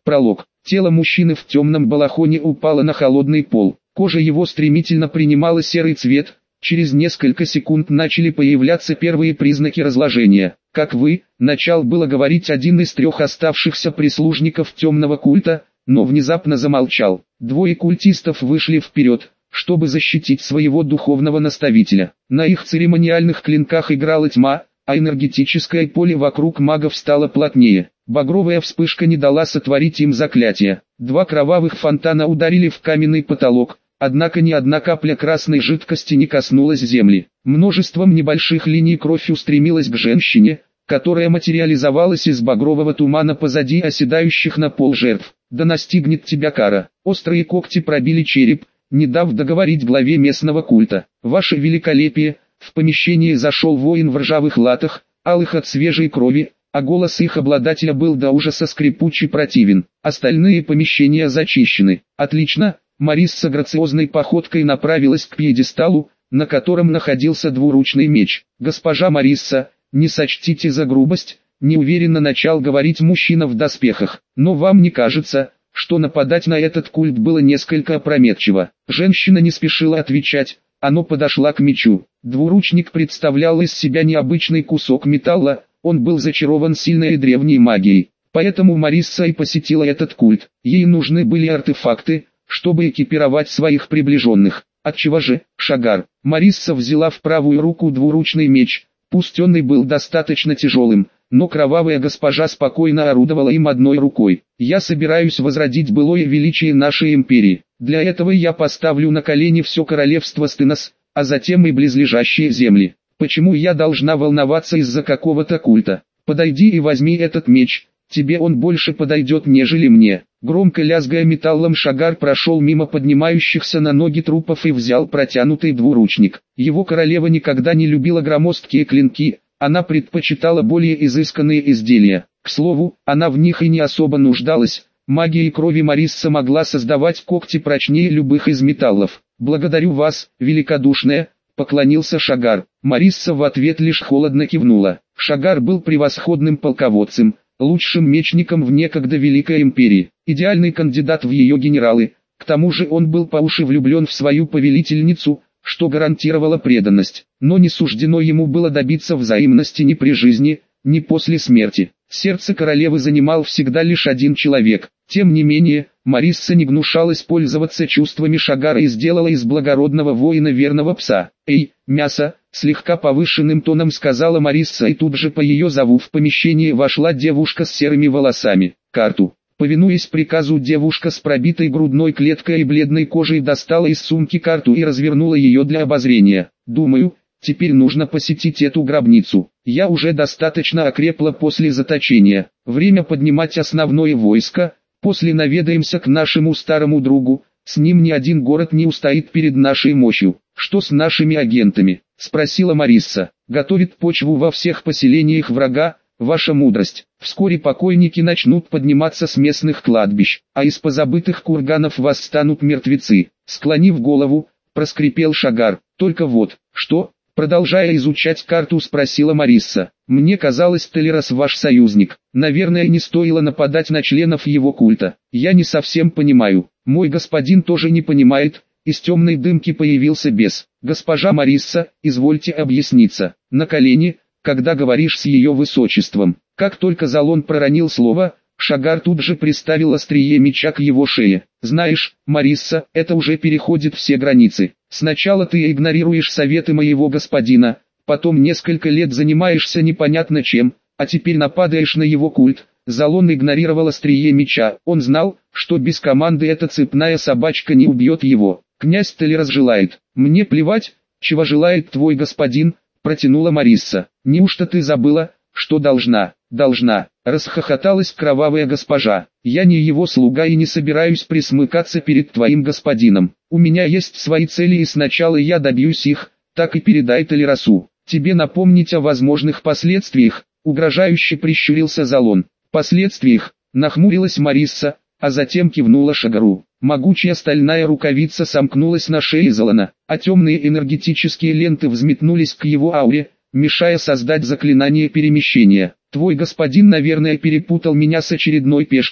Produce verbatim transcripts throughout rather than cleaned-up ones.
Пролог. Тело мужчины в темном балахоне упало на холодный пол. Кожа его стремительно принимала серый цвет. Через несколько секунд начали появляться первые признаки разложения. Как вы, начал было говорить один из трех оставшихся прислужников темного культа, но внезапно замолчал. Двое культистов вышли вперед, чтобы защитить своего духовного наставителя. На их церемониальных клинках играла тьма, а энергетическое поле вокруг магов стало плотнее. Багровая вспышка не дала сотворить им заклятие. Два кровавых фонтана ударили в каменный потолок, однако ни одна капля красной жидкости не коснулась земли. Множеством небольших линий кровь устремилась к женщине, которая материализовалась из багрового тумана позади оседающих на пол жертв. «Да настигнет тебя кара». Острые когти пробили череп, не дав договорить главе местного культа. «Ваше великолепие!» В помещении зашел воин в ржавых латах, алых от свежей крови, а голос их обладателя был до ужаса скрипучий противен. Остальные помещения зачищены. «Отлично!» Марисса грациозной походкой направилась к пьедесталу, на котором находился двуручный меч. «Госпожа Марисса, не сочтите за грубость», неуверенно начал говорить мужчина в доспехах. «Но вам не кажется, что нападать на этот культ было несколько опрометчиво?» Женщина не спешила отвечать, она подошла к мечу. Двуручник представлял из себя необычный кусок металла, он был зачарован сильной и древней магией. Поэтому Марисса и посетила этот культ. Ей нужны были артефакты, чтобы экипировать своих приближенных. Отчего же, Шагар? Марисса взяла в правую руку двуручный меч, пусть он и был достаточно тяжелым, но кровавая госпожа спокойно орудовала им одной рукой. «Я собираюсь возродить былое величие нашей империи. Для этого я поставлю на колени все королевство Стенос, а затем и близлежащие земли. Почему я должна волноваться из-за какого-то культа? Подойди и возьми этот меч, тебе он больше подойдет, нежели мне». Громко лязгая металлом, Шагар прошел мимо поднимающихся на ноги трупов и взял протянутый двуручник. Его королева никогда не любила громоздкие клинки, она предпочитала более изысканные изделия. К слову, она в них и не особо нуждалась. Магией крови Марисса могла создавать когти прочнее любых из металлов. «Благодарю вас, великодушная», — поклонился Шагар. Марисса в ответ лишь холодно кивнула. Шагар был превосходным полководцем, лучшим мечником в некогда Великой Империи, идеальный кандидат в ее генералы. К тому же он был по уши влюблен в свою повелительницу, что гарантировало преданность. Но не суждено ему было добиться взаимности ни при жизни, ни после смерти. Сердце королевы занимал всегда лишь один человек. Тем не менее, Марисса не гнушалась пользоваться чувствами Шагара и сделала из благородного воина верного пса. «Эй, мясо!» — слегка повышенным тоном сказала Марисса, и тут же по ее зову в помещение вошла девушка с серыми волосами. «Карту». Повинуясь приказу, девушка с пробитой грудной клеткой и бледной кожей достала из сумки карту и развернула ее для обозрения. «Думаю, теперь нужно посетить эту гробницу. Я уже достаточно окрепла после заточения. Время поднимать основное войско. После наведаемся к нашему старому другу. С ним ни один город не устоит перед нашей мощью». «Что с нашими агентами?» — спросила Марисса. «Готовит почву во всех поселениях врага, ваша мудрость. Вскоре покойники начнут подниматься с местных кладбищ, а из позабытых курганов восстанут мертвецы». Склонив голову, проскрипел Шагар. «Только вот, что?» Продолжая изучать карту, спросила Марисса. «Мне казалось, Телерос ваш союзник. Наверное, не стоило нападать на членов его культа. Я не совсем понимаю. Мой господин тоже не понимает». Из темной дымки появился бес. «Госпожа Марисса, извольте объясниться. На колени, когда говоришь с ее высочеством». Как только Залон проронил слово, Шагар тут же приставил острие меча к его шее. «Знаешь, Марисса, это уже переходит все границы. Сначала ты игнорируешь советы моего господина, потом несколько лет занимаешься непонятно чем, а теперь нападаешь на его культ». Залон игнорировал острие меча. Он знал, что без команды эта цепная собачка не убьет его. «Князь Телерос желает». «Мне плевать, чего желает твой господин», — протянула Марисса. «Неужто ты забыла, что должна?» «Должна», — расхохоталась кровавая госпожа. «Я не его слуга и не собираюсь присмыкаться перед твоим господином. У меня есть свои цели, и сначала я добьюсь их, так и передай Телеросу. Тебе напомнить о возможных последствиях», — угрожающе прищурился Залон. «Последствиях», — нахмурилась Марисса, а затем кивнула Шагару. Могучая стальная рукавица сомкнулась на шее Залона, а темные энергетические ленты взметнулись к его ауре, мешая создать заклинание перемещения. «Твой господин, наверное, перепутал меня с очередной пешкой,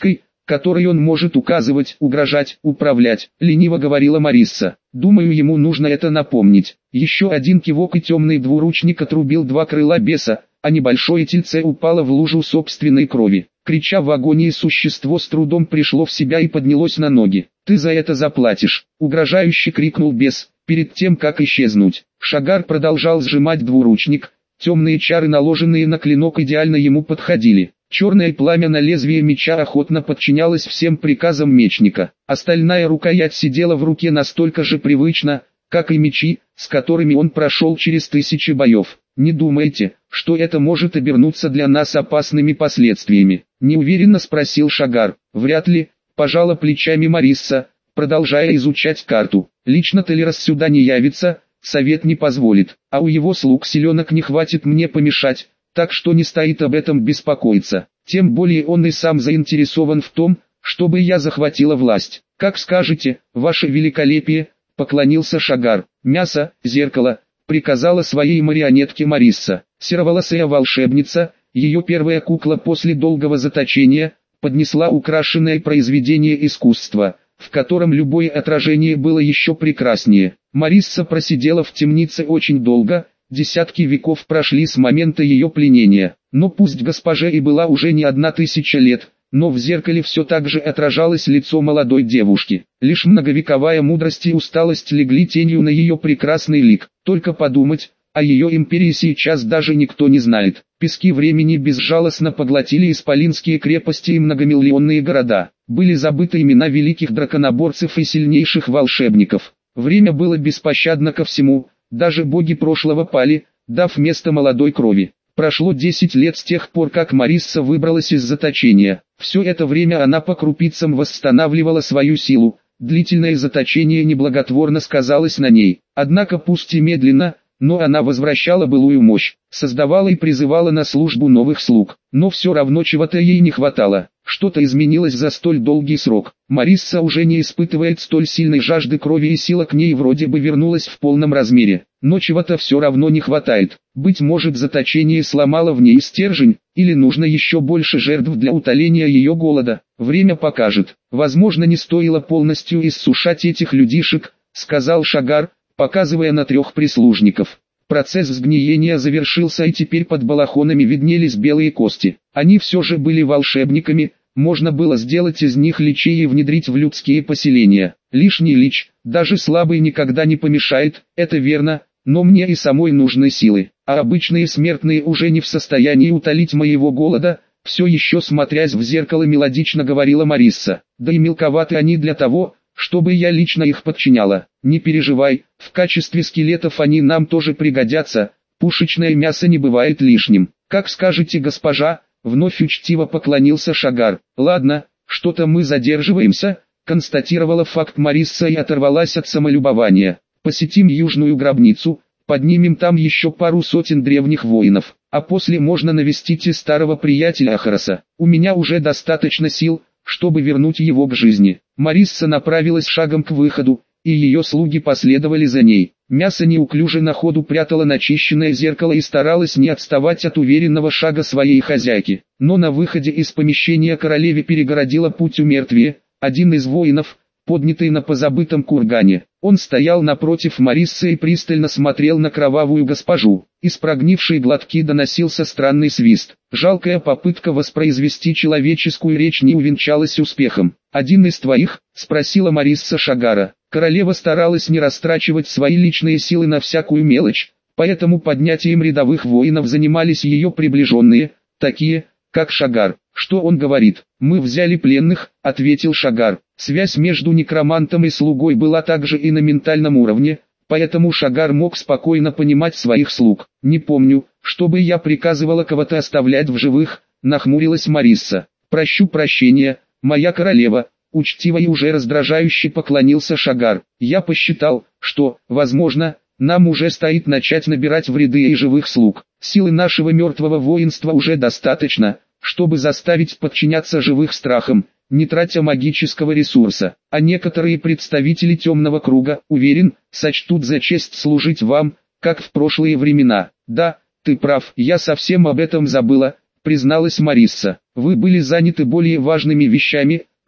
которой он может указывать, угрожать, управлять, лениво говорила Марисса. Думаю, ему нужно это напомнить. Еще один кивок, и темный двуручник отрубил два крыла беса, а небольшое тельце упало в лужу собственной крови. Крича в агонии, существо с трудом пришло в себя и поднялось на ноги. «Ты за это заплатишь!» — угрожающе крикнул бес, перед тем как исчезнуть. Шагар продолжал сжимать двуручник. Темные чары, наложенные на клинок, идеально ему подходили. Черное пламя на лезвие меча охотно подчинялось всем приказам мечника. Остальная рукоять сидела в руке настолько же привычно, как и мечи, с которыми он прошел через тысячи боев. «Не думайте, что это может обернуться для нас опасными последствиями?» — неуверенно спросил Шагар. «Вряд ли», — пожала плечами Марисса, продолжая изучать карту. «Лично Телерас сюда не явится, совет не позволит, а у его слуг силенок не хватит мне помешать, так что не стоит об этом беспокоиться. Тем более он и сам заинтересован в том, чтобы я захватила власть. Как скажете, ваше великолепие», — поклонился Шагар. «Мясо, зеркало», — приказала своей марионетке Марисса. Сероволосая волшебница, ее первая кукла после долгого заточения, поднесла украшенное произведение искусства, в котором любое отражение было еще прекраснее. Марисса просидела в темнице очень долго, десятки веков прошли с момента ее пленения. Но пусть госпоже и была уже не одна тысяча лет, но в зеркале все так же отражалось лицо молодой девушки. Лишь многовековая мудрость и усталость легли тенью на ее прекрасный лик. Только подумать, о ее империи сейчас даже никто не знает. Пески времени безжалостно поглотили исполинские крепости и многомиллионные города. Были забыты имена великих драконоборцев и сильнейших волшебников. Время было беспощадно ко всему, даже боги прошлого пали, дав место молодой крови. Прошло десять лет с тех пор, как Марисса выбралась из заточения. Все это время она по крупицам восстанавливала свою силу. Длительное заточение неблаготворно сказалось на ней. Однако пусть и медленно, но она возвращала былую мощь, создавала и призывала на службу новых слуг. Но все равно чего-то ей не хватало. Что-то изменилось за столь долгий срок. Марисса уже не испытывает столь сильной жажды крови, и сила к ней вроде бы вернулась в полном размере. Но чего-то все равно не хватает. Быть может, заточение сломало в ней стержень, или нужно еще больше жертв для утоления ее голода. Время покажет. Возможно, не стоило полностью иссушать этих людишек, сказал Шагар, показывая на трех прислужников. Процесс сгниения завершился, и теперь под балахонами виднелись белые кости. Они все же были волшебниками, можно было сделать из них личей и внедрить в людские поселения. Лишний лич, даже слабый, никогда не помешает, это верно, но мне и самой нужны силы, а обычные смертные уже не в состоянии утолить моего голода, все еще смотрясь в зеркало мелодично говорила Марисса. Да и мелковаты они для того, чтобы я лично их подчиняла. Не переживай, в качестве скелетов они нам тоже пригодятся, пушечное мясо не бывает лишним. Как скажете, госпожа, вновь учтиво поклонился Шагар. Ладно, что-то мы задерживаемся, констатировала факт Марисса и оторвалась от самолюбования. Посетим южную гробницу, поднимем там еще пару сотен древних воинов, а после можно навестить и старого приятеля Ахароса. У меня уже достаточно сил, чтобы вернуть его к жизни. Марисса направилась шагом к выходу, и ее слуги последовали за ней. Мясо неуклюже на ходу прятало начищенное зеркало и старалось не отставать от уверенного шага своей хозяйки. Но на выходе из помещения королеве перегородила путь умертвие, один из воинов, поднятый на позабытом кургане. Он стоял напротив Мариссы и пристально смотрел на кровавую госпожу. Из прогнившей глотки доносился странный свист. Жалкая попытка воспроизвести человеческую речь не увенчалась успехом. «Один из твоих?» — спросила Марисса Шагара. Королева старалась не растрачивать свои личные силы на всякую мелочь, поэтому поднятием рядовых воинов занимались ее приближенные, такие, как Шагар. «Что он говорит?» «Мы взяли пленных», — ответил Шагар. Связь между некромантом и слугой была также и на ментальном уровне, поэтому Шагар мог спокойно понимать своих слуг. «Не помню, чтобы я приказывала кого-то оставлять в живых», — нахмурилась Марисса. «Прощу прощения, моя королева», — учтиво и уже раздражающе поклонился Шагар. «Я посчитал, что, возможно, нам уже стоит начать набирать в ряды и живых слуг. Силы нашего мертвого воинства уже достаточно, чтобы заставить подчиняться живых страхам, не тратя магического ресурса, а некоторые представители темного круга, уверен, сочтут за честь служить вам, как в прошлые времена». «Да, ты прав, я совсем об этом забыла», — призналась Марисса. «Вы были заняты более важными вещами», —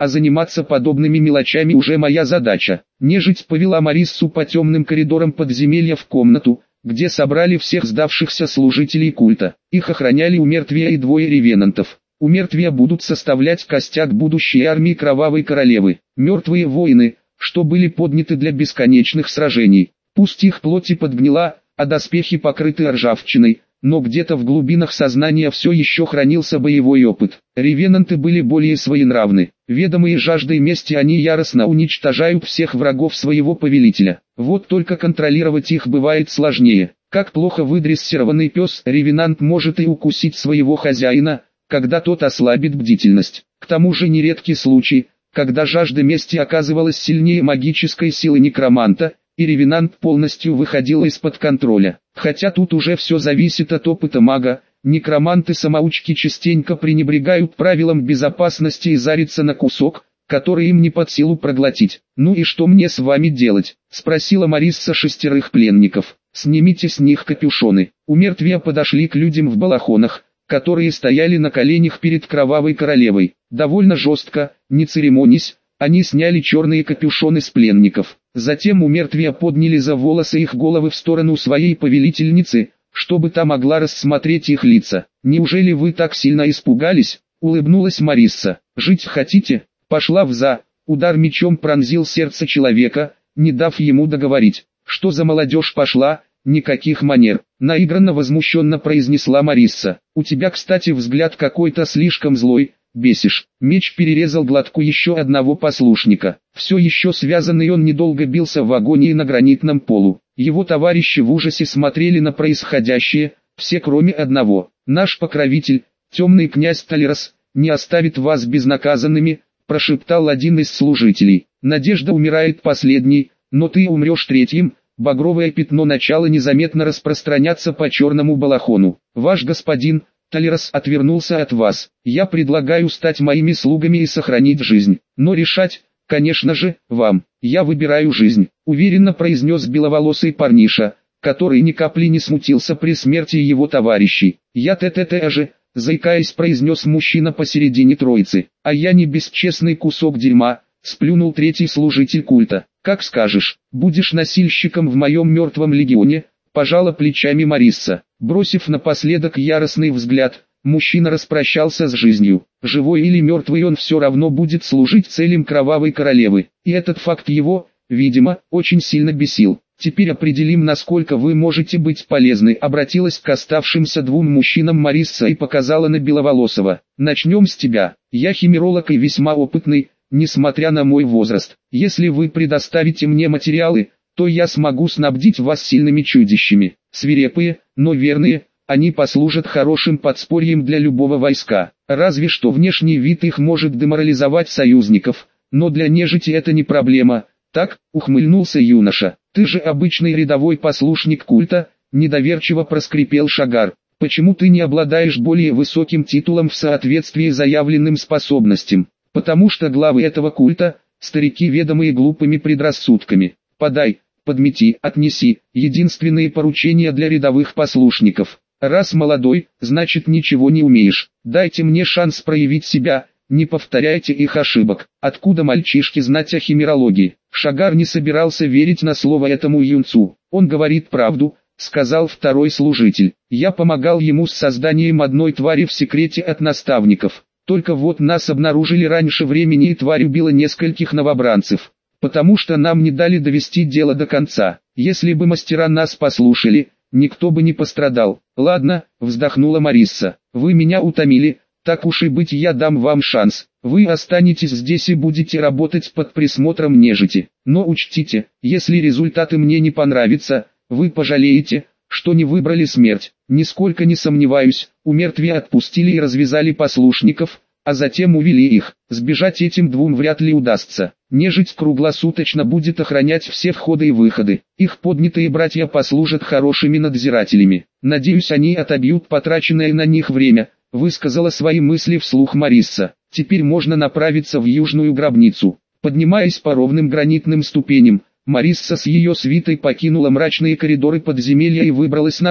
а заниматься подобными мелочами уже моя задача. Нежить повела Мариссу по темным коридорам подземелья в комнату, где собрали всех сдавшихся служителей культа. Их охраняли умертвия и двое ревенантов. Умертвия будут составлять костяк будущей армии Кровавой Королевы. Мертвые воины, что были подняты для бесконечных сражений. Пусть их плоть и подгнила, а доспехи покрыты ржавчиной, но где-то в глубинах сознания все еще хранился боевой опыт. Ревенанты были более своенравны. Ведомые жаждой мести, они яростно уничтожают всех врагов своего повелителя. Вот только контролировать их бывает сложнее. Как плохо выдрессированный пес, ревенант может и укусить своего хозяина, когда тот ослабит бдительность. К тому же нередки случаи, когда жажда мести оказывалась сильнее магической силы некроманта, и ревенант полностью выходил из-под контроля. Хотя тут уже все зависит от опыта мага, некроманты-самоучки частенько пренебрегают правилам безопасности и зарятся на кусок, который им не под силу проглотить. «Ну и что мне с вами делать?» – спросила Марисса шестерых пленников. «Снимите с них капюшоны». Умертвия подошли к людям в балахонах, которые стояли на коленях перед Кровавой Королевой. Довольно жестко, не церемонясь, они сняли черные капюшоны с пленников. Затем умертвия подняли за волосы их головы в сторону своей повелительницы, чтобы та могла рассмотреть их лица. «Неужели вы так сильно испугались?» — улыбнулась Марисса. «Жить хотите?» Пошла в за. Удар мечом пронзил сердце человека, не дав ему договорить. «Что за молодежь пошла? Никаких манер!» — наигранно возмущенно произнесла Марисса. «У тебя, кстати, взгляд какой-то слишком злой. Бесишь». Меч перерезал глотку еще одного послушника. Все еще связанный он недолго бился в агонии на гранитном полу. Его товарищи в ужасе смотрели на происходящее, все кроме одного. «Наш покровитель, темный князь Талерос, не оставит вас безнаказанными», прошептал один из служителей. «Надежда умирает последней, но ты умрешь третьим». Багровое пятно начало незаметно распространяться по черному балахону. «Ваш господин, Талерос, отвернулся от вас. Я предлагаю стать моими слугами и сохранить жизнь. Но решать, конечно же, вам. Я выбираю жизнь», — уверенно произнес беловолосый парниша, который ни капли не смутился при смерти его товарищей. «Я т-т-т же», — заикаясь, произнес мужчина посередине троицы. «А я не бесчестный кусок дерьма», — сплюнул третий служитель культа. «Как скажешь, будешь носильщиком в моем мертвом легионе», — пожала плечами Марисса. Бросив напоследок яростный взгляд, мужчина распрощался с жизнью. Живой или мертвый, он все равно будет служить целям Кровавой Королевы. И этот факт его, видимо, очень сильно бесил. «Теперь определим, насколько вы можете быть полезны», — обратилась к оставшимся двум мужчинам Марисса и показала на Беловолосого. «Начнем с тебя. Я химеролог и весьма опытный, несмотря на мой возраст. Если вы предоставите мне материалы, то я смогу снабдить вас сильными чудищами. Свирепые, но верные, они послужат хорошим подспорьем для любого войска. Разве что внешний вид их может деморализовать союзников, но для нежити это не проблема». «Так», — ухмыльнулся юноша, — «ты же обычный рядовой послушник культа», — недоверчиво проскрипел Шагар. «Почему ты не обладаешь более высоким титулом в соответствии с заявленным способностям?» «Потому что главы этого культа — старики, ведомые глупыми предрассудками. Подай, подмети, отнеси — единственные поручения для рядовых послушников. Раз молодой, значит ничего не умеешь. Дайте мне шанс проявить себя». «Не повторяйте их ошибок. Откуда мальчишке знать о химерологии?» Шагар не собирался верить на слово этому юнцу. «Он говорит правду», — сказал второй служитель. «Я помогал ему с созданием одной твари в секрете от наставников. Только вот нас обнаружили раньше времени, и тварь убила нескольких новобранцев. Потому что нам не дали довести дело до конца. Если бы мастера нас послушали, никто бы не пострадал». «Ладно», — вздохнула Марисса, — «вы меня утомили. Так уж и быть, я дам вам шанс. Вы останетесь здесь и будете работать под присмотром нежити. Но учтите, если результаты мне не понравятся, вы пожалеете, что не выбрали смерть». «Нисколько не сомневаюсь», — умертвия отпустили и развязали послушников, а затем увели их. Сбежать этим двум вряд ли удастся. Нежить круглосуточно будет охранять все входы и выходы. Их поднятые братья послужат хорошими надзирателями. Надеюсь, они отобьют потраченное на них время, — высказала свои мысли вслух Марисса. «Теперь можно направиться в южную гробницу». Поднимаясь по ровным гранитным ступеням, Марисса с ее свитой покинула мрачные коридоры подземелья и выбралась наружу.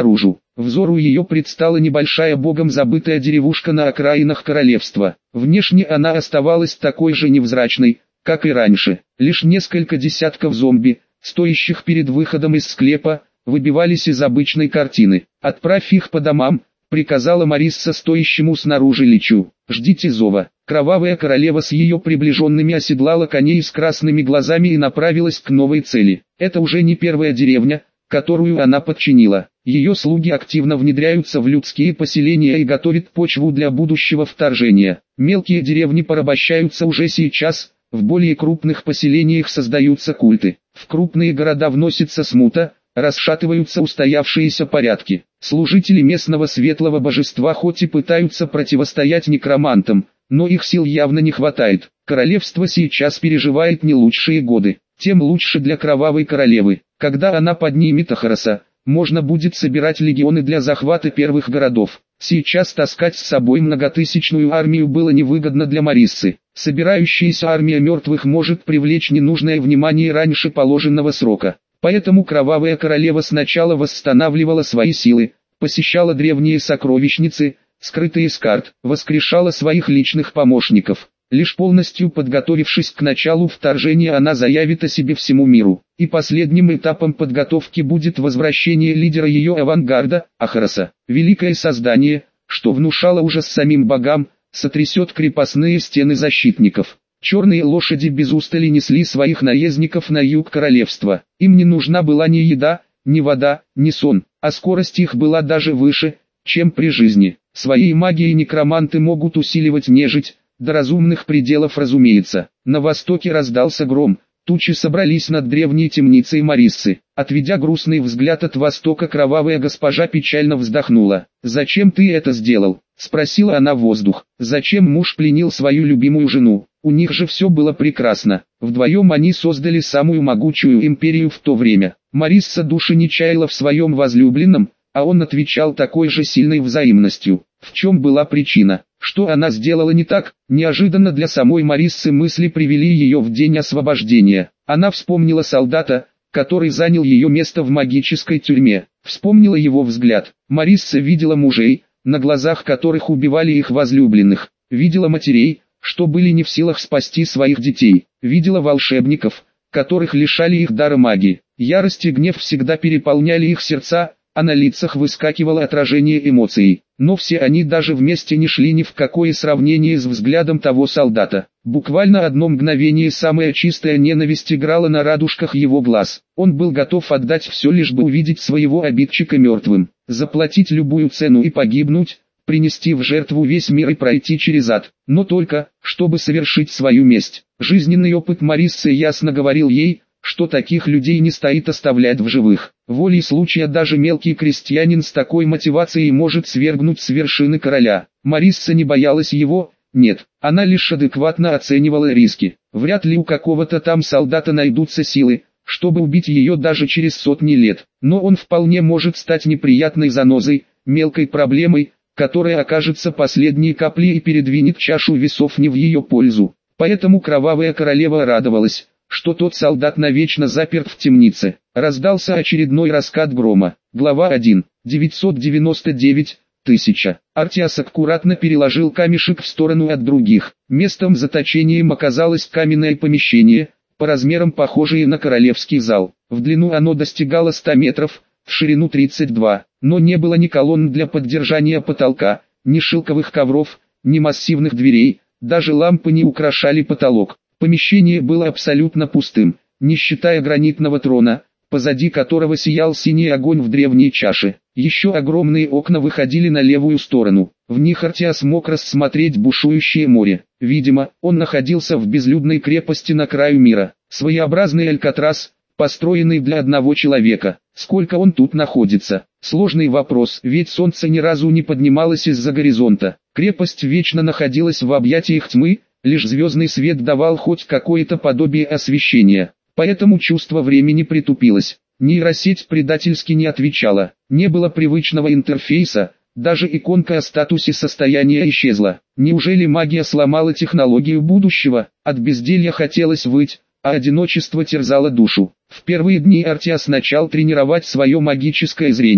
взору ее предстала небольшая богом забытая деревушка на окраинах королевства. Внешне она оставалась такой же невзрачной, как и раньше. Лишь несколько десятков зомби, стоящих перед выходом из склепа, выбивались из обычной картины. «Отправь их по домам», — приказала Марисса стоящему снаружи личу. «Ждите зова». Кровавая королева с ее приближенными оседлала коней с красными глазами и направилась к новой цели. Это уже не первая деревня, которую она подчинила. Ее слуги активно внедряются в людские поселения и готовят почву для будущего вторжения. Мелкие деревни порабощаются уже сейчас, в более крупных поселениях создаются культы. В крупные города вносится смута, расшатываются устоявшиеся порядки. Служители местного светлого божества хоть и пытаются противостоять некромантам, но их сил явно не хватает. Королевство сейчас переживает не лучшие годы. Тем лучше для кровавой королевы. Когда она поднимет Ахароса, можно будет собирать легионы для захвата первых городов. Сейчас таскать с собой многотысячную армию было невыгодно для Мариссы. Собирающаяся армия мертвых может привлечь ненужное внимание раньше положенного срока. Поэтому кровавая королева сначала восстанавливала свои силы, посещала древние сокровищницы, скрытые с карт, воскрешала своих личных помощников. Лишь полностью подготовившись к началу вторжения, она заявит о себе всему миру. И последним этапом подготовки будет возвращение лидера ее авангарда, Ахароса. Великое создание, что внушало ужас самим богам, сотрясет крепостные стены защитников. Черные лошади без устали несли своих наездников на юг королевства. Им не нужна была ни еда, ни вода, ни сон, а скорость их была даже выше, чем при жизни. Своей магией некроманты могут усиливать нежить, до разумных пределов разумеется. На востоке раздался гром, тучи собрались над древней темницей Мариссы. Отведя грустный взгляд от востока, кровавая госпожа печально вздохнула. «Зачем ты это сделал?» — спросила она в воздух. «Зачем муж пленил свою любимую жену? У них же все было прекрасно. Вдвоем они создали самую могучую империю в то время». Марисса души не чаяла в своем возлюбленном, а он отвечал такой же сильной взаимностью. В чем была причина? Что она сделала не так? Неожиданно для самой Мариссы мысли привели ее в день освобождения. Она вспомнила солдата, который занял ее место в магической тюрьме. Вспомнила его взгляд. Марисса видела мужей, на глазах которых убивали их возлюбленных. Видела матерей, что были не в силах спасти своих детей. Видела волшебников, которых лишали их дара магии. Ярость и гнев всегда переполняли их сердца, а на лицах выскакивало отражение эмоций. Но все они даже вместе не шли ни в какое сравнение с взглядом того солдата. Буквально одно мгновение самая чистая ненависть играла на радужках его глаз. Он был готов отдать все, лишь бы увидеть своего обидчика мертвым, заплатить любую цену и погибнуть, принести в жертву весь мир и пройти через ад, но только, чтобы совершить свою месть. Жизненный опыт Мариссы ясно говорил ей, что таких людей не стоит оставлять в живых. Волей случая даже мелкий крестьянин с такой мотивацией может свергнуть с вершины короля. Марисса не боялась его, нет, она лишь адекватно оценивала риски. Вряд ли у какого-то там солдата найдутся силы, чтобы убить ее даже через сотни лет. Но он вполне может стать неприятной занозой, мелкой проблемой, которая окажется последней каплей и передвинет чашу весов не в ее пользу. Поэтому кровавая королева радовалась, что тот солдат навечно заперт в темнице. Раздался очередной раскат грома. Глава один. девятьсот девяносто девять. Тысяча. Артиас аккуратно переложил камешек в сторону от других. Местом заточением оказалось каменное помещение, по размерам похожее на королевский зал. В длину оно достигало ста метров, в ширину тридцать два, но не было ни колонн для поддержания потолка, ни шелковых ковров, ни массивных дверей, даже лампы не украшали потолок. Помещение было абсолютно пустым, не считая гранитного трона, позади которого сиял синий огонь в древней чаше. Еще огромные окна выходили на левую сторону. В них Артиас мог рассмотреть бушующее море. Видимо, он находился в безлюдной крепости на краю мира. Своеобразный Алькатрас, построенный для одного человека. Сколько он тут находится? Сложный вопрос, ведь солнце ни разу не поднималось из-за горизонта. Крепость вечно находилась в объятиях тьмы, лишь звездный свет давал хоть какое-то подобие освещения. Поэтому чувство времени притупилось. Нейросеть предательски не отвечала. Не было привычного интерфейса, даже иконка о статусе состояния исчезла. Неужели магия сломала технологию будущего? От безделья хотелось выть, а одиночество терзало душу. В первые дни Артиас начал тренировать свое магическое зрение.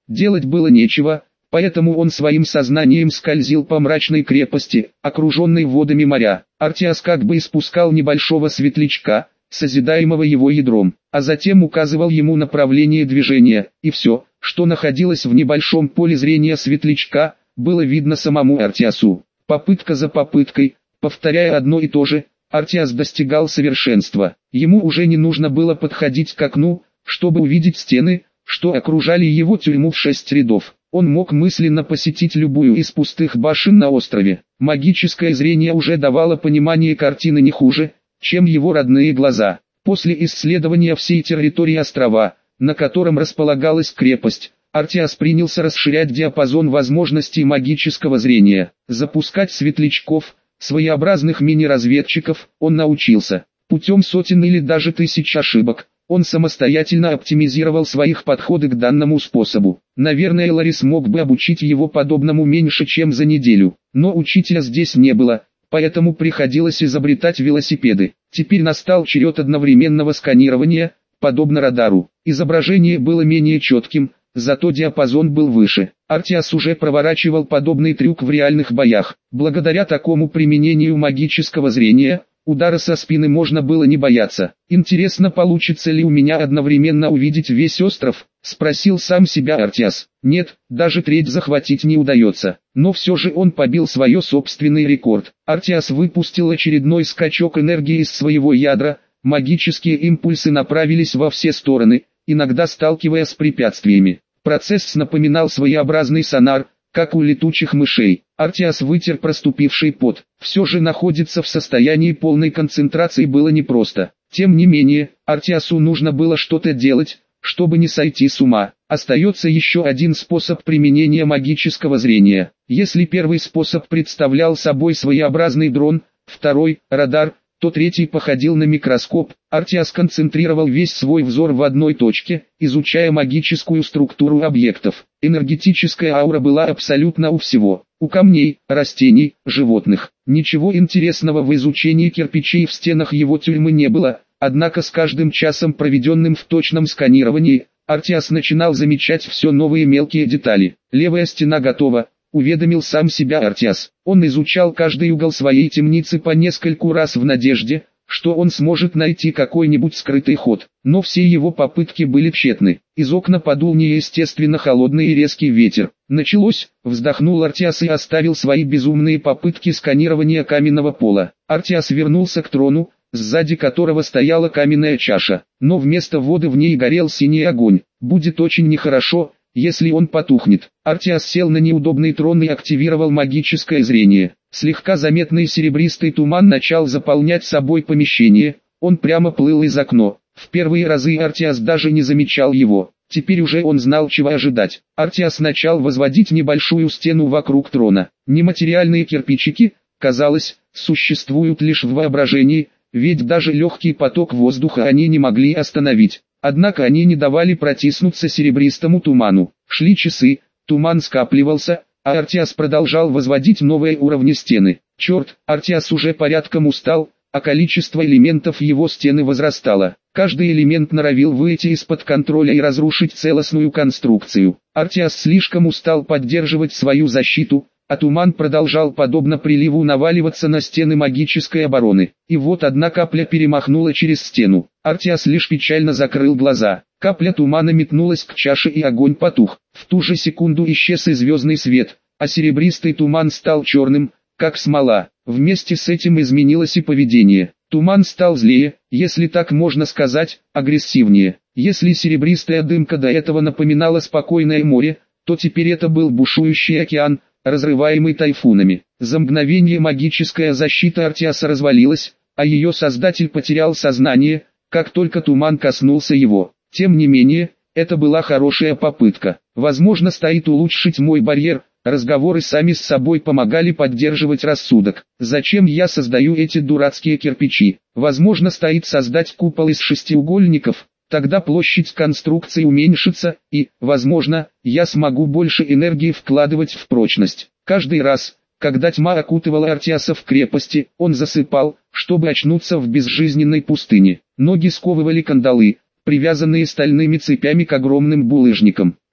Делать было нечего, поэтому он своим сознанием скользил по мрачной крепости, окруженной водами моря. Артиас как бы испускал небольшого светлячка, созидаемого его ядром, а затем указывал ему направление движения, и все, что находилось в небольшом поле зрения светлячка, было видно самому Артиасу. Попытка за попыткой, повторяя одно и то же, Артиас достигал совершенства. Ему уже не нужно было подходить к окну, чтобы увидеть стены, что окружали его тюрьму в шесть рядов. Он мог мысленно посетить любую из пустых башен на острове. Магическое зрение уже давало понимание картины не хуже, чем его родные глаза. После исследования всей территории острова, на котором располагалась крепость, Артиас принялся расширять диапазон возможностей магического зрения. Запускать светлячков, своеобразных мини-разведчиков, он научился. Путем сотен или даже тысяч ошибок, он самостоятельно оптимизировал своих подходы к данному способу. Наверное, Ларис мог бы обучить его подобному меньше чем за неделю, но учителя здесь не было, поэтому приходилось изобретать велосипеды. Теперь настал черед одновременного сканирования, подобно радару. Изображение было менее четким, зато диапазон был выше. Артиас уже проворачивал подобный трюк в реальных боях. Благодаря такому применению магического зрения, удара со спины можно было не бояться. «Интересно, получится ли у меня одновременно увидеть весь остров?» — спросил сам себя Артиас. Нет, даже треть захватить не удается. Но все же он побил свой собственный рекорд. Артиас выпустил очередной скачок энергии из своего ядра, магические импульсы направились во все стороны, иногда сталкиваясь с препятствиями. Процесс напоминал своеобразный сонар, как у летучих мышей. Артиас вытер проступивший пот. Все же находиться в состоянии полной концентрации было непросто. Тем не менее, Артиасу нужно было что-то делать, чтобы не сойти с ума. Остается еще один способ применения магического зрения. Если первый способ представлял собой своеобразный дрон, второй – радар, то третий походил на микроскоп. Артиас концентрировал весь свой взор в одной точке, изучая магическую структуру объектов. Энергетическая аура была абсолютно у всего. У камней, растений, животных. Ничего интересного в изучении кирпичей в стенах его тюрьмы не было, однако с каждым часом, проведенным в точном сканировании, Артиас начинал замечать все новые мелкие детали. Левая стена готова, уведомил сам себя Артиас. Он изучал каждый угол своей темницы по нескольку раз в надежде, что он сможет найти какой-нибудь скрытый ход. Но все его попытки были тщетны. Из окна подул неестественно холодный и резкий ветер. Началось, вздохнул Артиас и оставил свои безумные попытки сканирования каменного пола. Артиас вернулся к трону, сзади которого стояла каменная чаша, но вместо воды в ней горел синий огонь. Будет очень нехорошо, если он потухнет. Артиас сел на неудобный трон и активировал магическое зрение. Слегка заметный серебристый туман начал заполнять собой помещение, он прямо плыл из окна. В первые разы Артиас даже не замечал его. Теперь уже он знал, чего ожидать. Артиас начал возводить небольшую стену вокруг трона. Нематериальные кирпичики, казалось, существуют лишь в воображении, ведь даже легкий поток воздуха они не могли остановить. Однако они не давали протиснуться серебристому туману. Шли часы, туман скапливался, а Артиас продолжал возводить новые уровни стены. Черт, Артиас уже порядком устал, а количество элементов его стены возрастало. Каждый элемент норовил выйти из-под контроля и разрушить целостную конструкцию. Артиас слишком устал поддерживать свою защиту, а туман продолжал подобно приливу наваливаться на стены магической обороны. И вот одна капля перемахнула через стену. Артиас лишь печально закрыл глаза. Капля тумана метнулась к чаше, и огонь потух. В ту же секунду исчез и звездный свет, а серебристый туман стал черным, как смола. Вместе с этим изменилось и поведение. Туман стал злее, если так можно сказать, агрессивнее. Если серебристая дымка до этого напоминала спокойное море, то теперь это был бушующий океан, разрываемый тайфунами. За мгновение магическая защита Артиаса развалилась, а ее создатель потерял сознание, как только туман коснулся его. Тем не менее, это была хорошая попытка. Возможно, стоит улучшить мой барьер. Разговоры сами с собой помогали поддерживать рассудок. Зачем я создаю эти дурацкие кирпичи? Возможно, стоит создать купол из шестиугольников. Тогда площадь конструкции уменьшится, и, возможно, я смогу больше энергии вкладывать в прочность. Каждый раз, когда тьма окутывала Артиаса в крепости, он засыпал, чтобы очнуться в безжизненной пустыне. Ноги сковывали кандалы, привязанные стальными цепями к огромным булыжникам.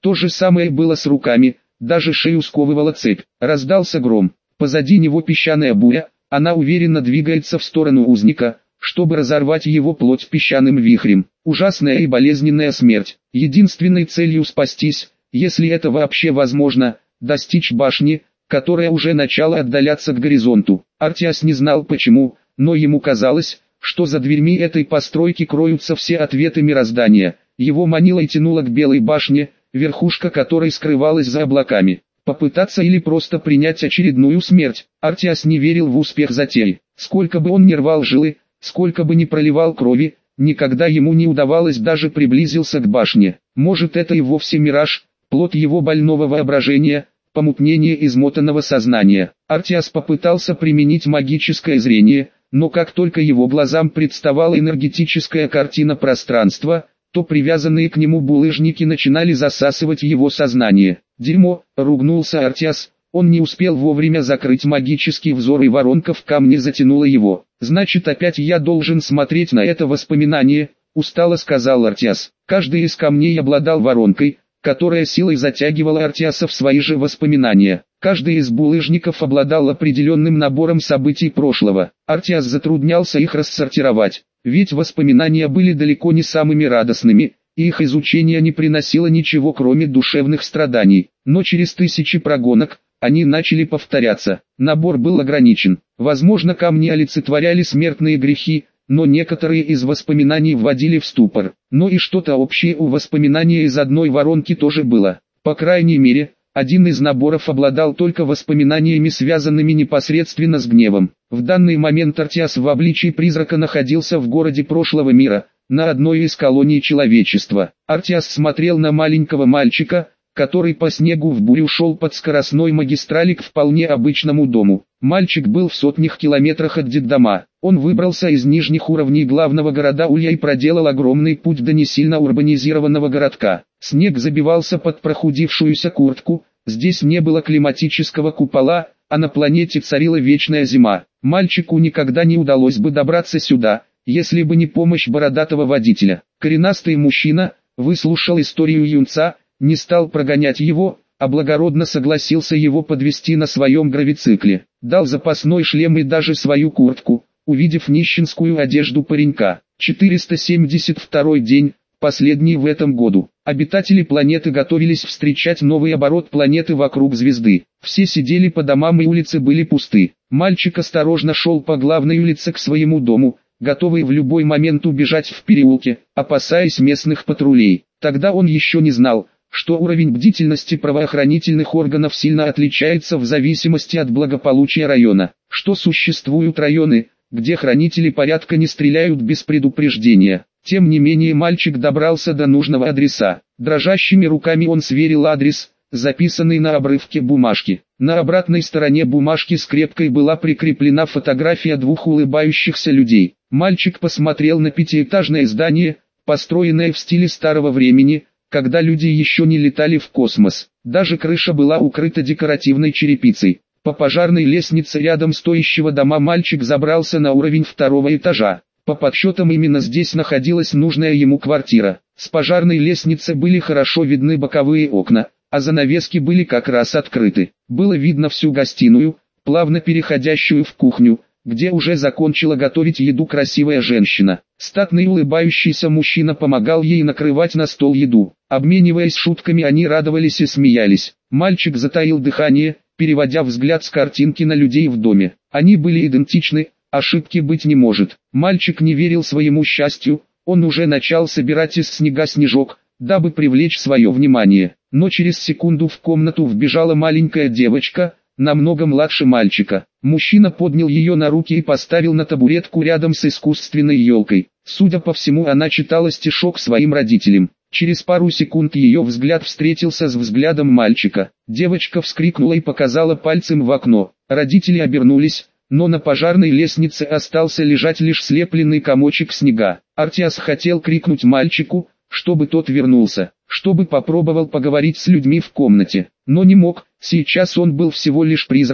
То же самое было с руками, даже шею сковывала цепь. Раздался гром. Позади него песчаная буря, она уверенно двигается в сторону узника, чтобы разорвать его плоть песчаным вихрем. Ужасная и болезненная смерть. Единственной целью спастись, если это вообще возможно, достичь башни, которая уже начала отдаляться к горизонту. Артиас не знал почему, но ему казалось, что за дверьми этой постройки кроются все ответы мироздания. Его манило и тянуло к белой башне, верхушка которой скрывалась за облаками. Попытаться или просто принять очередную смерть. Артиас не верил в успех затеи. Сколько бы он ни рвал жилы, сколько бы ни проливал крови, никогда ему не удавалось даже приблизиться к башне. Может, это и вовсе мираж, плод его больного воображения, помутнение измотанного сознания. Артиас попытался применить магическое зрение, но как только его глазам представала энергетическая картина пространства, то привязанные к нему булыжники начинали засасывать его сознание. «Дерьмо!» — ругнулся Артиас, он не успел вовремя закрыть магический взор, и воронка в камне затянула его. «Значит, опять я должен смотреть на это воспоминание», — устало сказал Артиас. Каждый из камней обладал воронкой, которая силой затягивала Артиаса в свои же воспоминания. Каждый из булыжников обладал определенным набором событий прошлого. Артиас затруднялся их рассортировать, ведь воспоминания были далеко не самыми радостными, и их изучение не приносило ничего кроме душевных страданий. Но через тысячи прогонок, они начали повторяться. Набор был ограничен. Возможно, камни олицетворяли смертные грехи, но некоторые из воспоминаний вводили в ступор. Но и что-то общее у воспоминания из одной воронки тоже было. По крайней мере, один из наборов обладал только воспоминаниями, связанными непосредственно с гневом. В данный момент Артиас в обличии призрака находился в городе прошлого мира, на одной из колоний человечества. Артиас смотрел на маленького мальчика, который по снегу в бурю шел под скоростной магистрали к вполне обычному дому. Мальчик был в сотнях километрах от детдома. Он выбрался из нижних уровней главного города Улья и проделал огромный путь до несильно урбанизированного городка. Снег забивался под прохудившуюся куртку, здесь не было климатического купола, а на планете царила вечная зима. Мальчику никогда не удалось бы добраться сюда, если бы не помощь бородатого водителя. Коренастый мужчина выслушал историю юнца, не стал прогонять его, а благородно согласился его подвезти на своем гравицикле. Дал запасной шлем и даже свою куртку, увидев нищенскую одежду паренька. четыреста семьдесят второй день, последний в этом году. Обитатели планеты готовились встречать новый оборот планеты вокруг звезды. Все сидели по домам и улицы были пусты. Мальчик осторожно шел по главной улице к своему дому, готовый в любой момент убежать в переулке, опасаясь местных патрулей. Тогда он еще не знал, что уровень бдительности правоохранительных органов сильно отличается в зависимости от благополучия района, что существуют районы, где хранители порядка не стреляют без предупреждения. Тем не менее мальчик добрался до нужного адреса. Дрожащими руками он сверил адрес, записанный на обрывке бумажки. На обратной стороне бумажки скрепкой была прикреплена фотография двух улыбающихся людей. Мальчик посмотрел на пятиэтажное здание, построенное в стиле старого времени, когда люди еще не летали в космос. Даже крыша была укрыта декоративной черепицей. По пожарной лестнице рядом стоящего дома мальчик забрался на уровень второго этажа. По подсчетам именно здесь находилась нужная ему квартира. С пожарной лестницы были хорошо видны боковые окна, а занавески были как раз открыты. Было видно всю гостиную, плавно переходящую в кухню, где уже закончила готовить еду красивая женщина. Статный улыбающийся мужчина помогал ей накрывать на стол еду. Обмениваясь шутками, они радовались и смеялись. Мальчик затаил дыхание, переводя взгляд с картинки на людей в доме. Они были идентичны, ошибки быть не может. Мальчик не верил своему счастью, он уже начал собирать из снега снежок, дабы привлечь свое внимание. Но через секунду в комнату вбежала маленькая девочка, намного младше мальчика. Мужчина поднял ее на руки и поставил на табуретку рядом с искусственной елкой. Судя по всему, она читала стишок своим родителям. Через пару секунд ее взгляд встретился с взглядом мальчика. Девочка вскрикнула и показала пальцем в окно. Родители обернулись, но на пожарной лестнице остался лежать лишь слепленный комочек снега. Артиас хотел крикнуть мальчику, чтобы тот вернулся, чтобы попробовал поговорить с людьми в комнате, но не мог. Сейчас он был всего лишь призраком,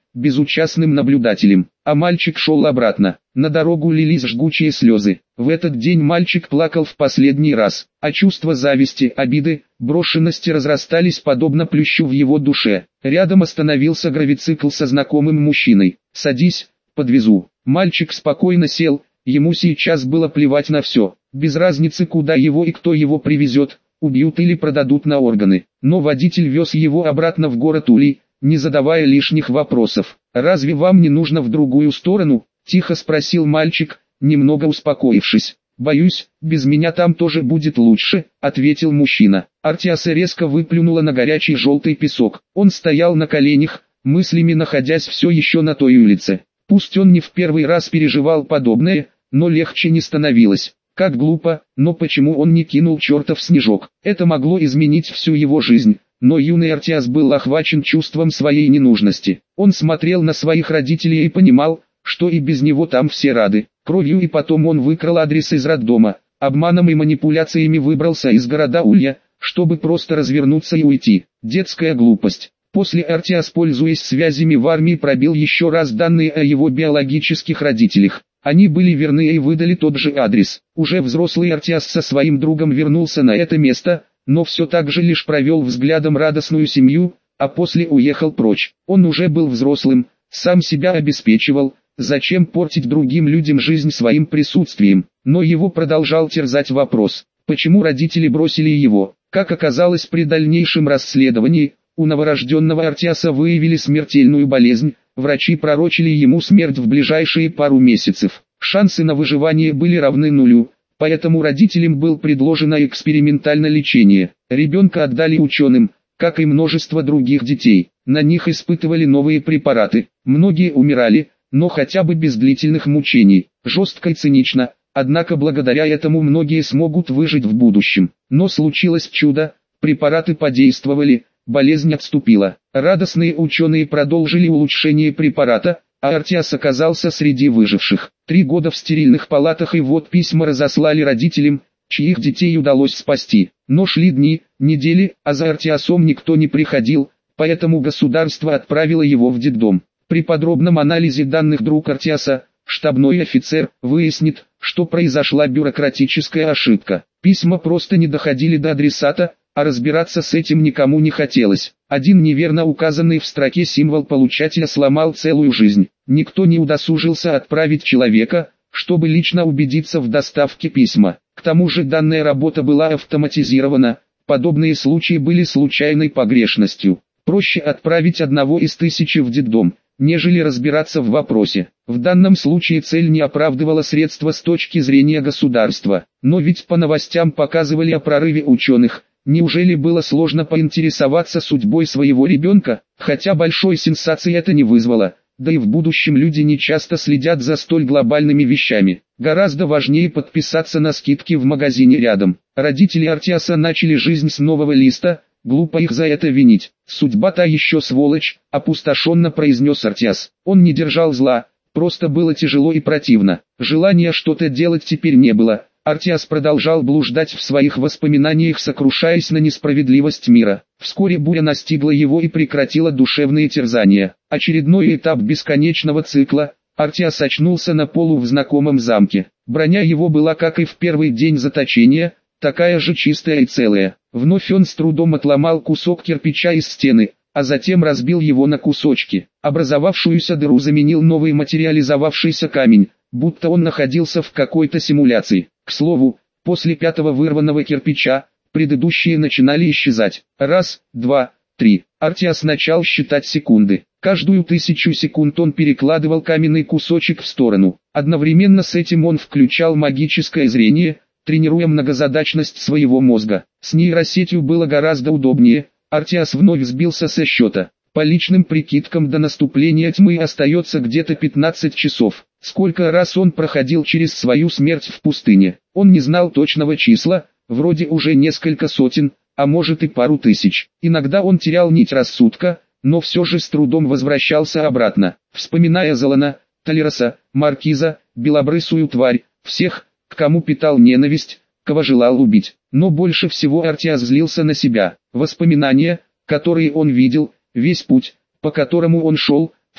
безучастным наблюдателем, а мальчик шел обратно. На дорогу лились жгучие слезы. В этот день мальчик плакал в последний раз, а чувства зависти, обиды, брошенности разрастались подобно плющу в его душе. Рядом остановился гравицикл со знакомым мужчиной. «Садись, подвезу». Мальчик спокойно сел, ему сейчас было плевать на все. Без разницы, куда его и кто его привезет, убьют или продадут на органы. Но водитель вез его обратно в город Улей, не задавая лишних вопросов. «Разве вам не нужно в другую сторону?» – тихо спросил мальчик, немного успокоившись. «Боюсь, без меня там тоже будет лучше», – ответил мужчина. Артиаса резко выплюнула на горячий желтый песок. Он стоял на коленях, мыслями находясь все еще на той улице. Пусть он не в первый раз переживал подобное, но легче не становилось. Как глупо, но почему он не кинул чертов снежок? Это могло изменить всю его жизнь. Но юный Артиас был охвачен чувством своей ненужности. Он смотрел на своих родителей и понимал, что и без него там все рады. Кровью и потом он выкрал адрес из роддома, обманом и манипуляциями выбрался из города Улья, чтобы просто развернуться и уйти. Детская глупость. После Артиас, пользуясь связями в армии, пробил еще раз данные о его биологических родителях. Они были верны и выдали тот же адрес. Уже взрослый Артиас со своим другом вернулся на это место, но все так же лишь провел взглядом радостную семью, а после уехал прочь. Он уже был взрослым, сам себя обеспечивал, зачем портить другим людям жизнь своим присутствием? Но его продолжал терзать вопрос, почему родители бросили его? Как оказалось при дальнейшем расследовании, у новорожденного Артиаса выявили смертельную болезнь, врачи пророчили ему смерть в ближайшие пару месяцев. Шансы на выживание были равны нулю. Поэтому родителям было предложено экспериментальное лечение. Ребенка отдали ученым, как и множество других детей. На них испытывали новые препараты. Многие умирали, но хотя бы без длительных мучений. Жестко и цинично, однако благодаря этому многие смогут выжить в будущем. Но случилось чудо, препараты подействовали, болезнь отступила. Радостные ученые продолжили улучшение препарата, а Артиас оказался среди выживших. Три года в стерильных палатах, и вот письма разослали родителям, чьих детей удалось спасти. Но шли дни, недели, а за Артиасом никто не приходил, поэтому государство отправило его в детдом. При подробном анализе данных друг Артиаса, штабной офицер, выяснит, что произошла бюрократическая ошибка. Письма просто не доходили до адресата, а разбираться с этим никому не хотелось. Один неверно указанный в строке символ получателя сломал целую жизнь. Никто не удосужился отправить человека, чтобы лично убедиться в доставке письма. К тому же данная работа была автоматизирована, подобные случаи были случайной погрешностью. Проще отправить одного из тысячи в детдом, нежели разбираться в вопросе. В данном случае цель не оправдывала средства с точки зрения государства. Но ведь по новостям показывали о прорыве ученых. Неужели было сложно поинтересоваться судьбой своего ребенка, хотя большой сенсации это не вызвало, да и в будущем люди не часто следят за столь глобальными вещами. Гораздо важнее подписаться на скидки в магазине рядом. Родители Артиаса начали жизнь с нового листа, глупо их за это винить. «Судьба та еще сволочь», — опустошенно произнес Артиас. Он не держал зла, просто было тяжело и противно. Желания что-то делать теперь не было. Артиас продолжал блуждать в своих воспоминаниях, сокрушаясь на несправедливость мира. Вскоре буря настигла его и прекратила душевные терзания. Очередной этап бесконечного цикла. Артиас очнулся на полу в знакомом замке. Броня его была, как и в первый день заточения, такая же чистая и целая. Вновь он с трудом отломал кусок кирпича из стены, а затем разбил его на кусочки. Образовавшуюся дыру заменил новый материализовавшийся камень, будто он находился в какой-то симуляции. К слову, после пятого вырванного кирпича, предыдущие начинали исчезать. Раз, два, три. Артиас начал считать секунды. Каждую тысячу секунд он перекладывал каменный кусочек в сторону. Одновременно с этим он включал магическое зрение, тренируя многозадачность своего мозга. С нейросетью было гораздо удобнее. Артиас вновь сбился со счета. По личным прикидкам, до наступления тьмы остается где-то пятнадцать часов. Сколько раз он проходил через свою смерть в пустыне. Он не знал точного числа, вроде уже несколько сотен, а может и пару тысяч. Иногда он терял нить рассудка, но все же с трудом возвращался обратно. Вспоминая Золана, Толероса, Маркиза, белобрысую тварь, всех, к кому питал ненависть, кого желал убить. Но больше всего Артиас злился на себя. Воспоминания, которые он видел, весь путь, по которому он шел,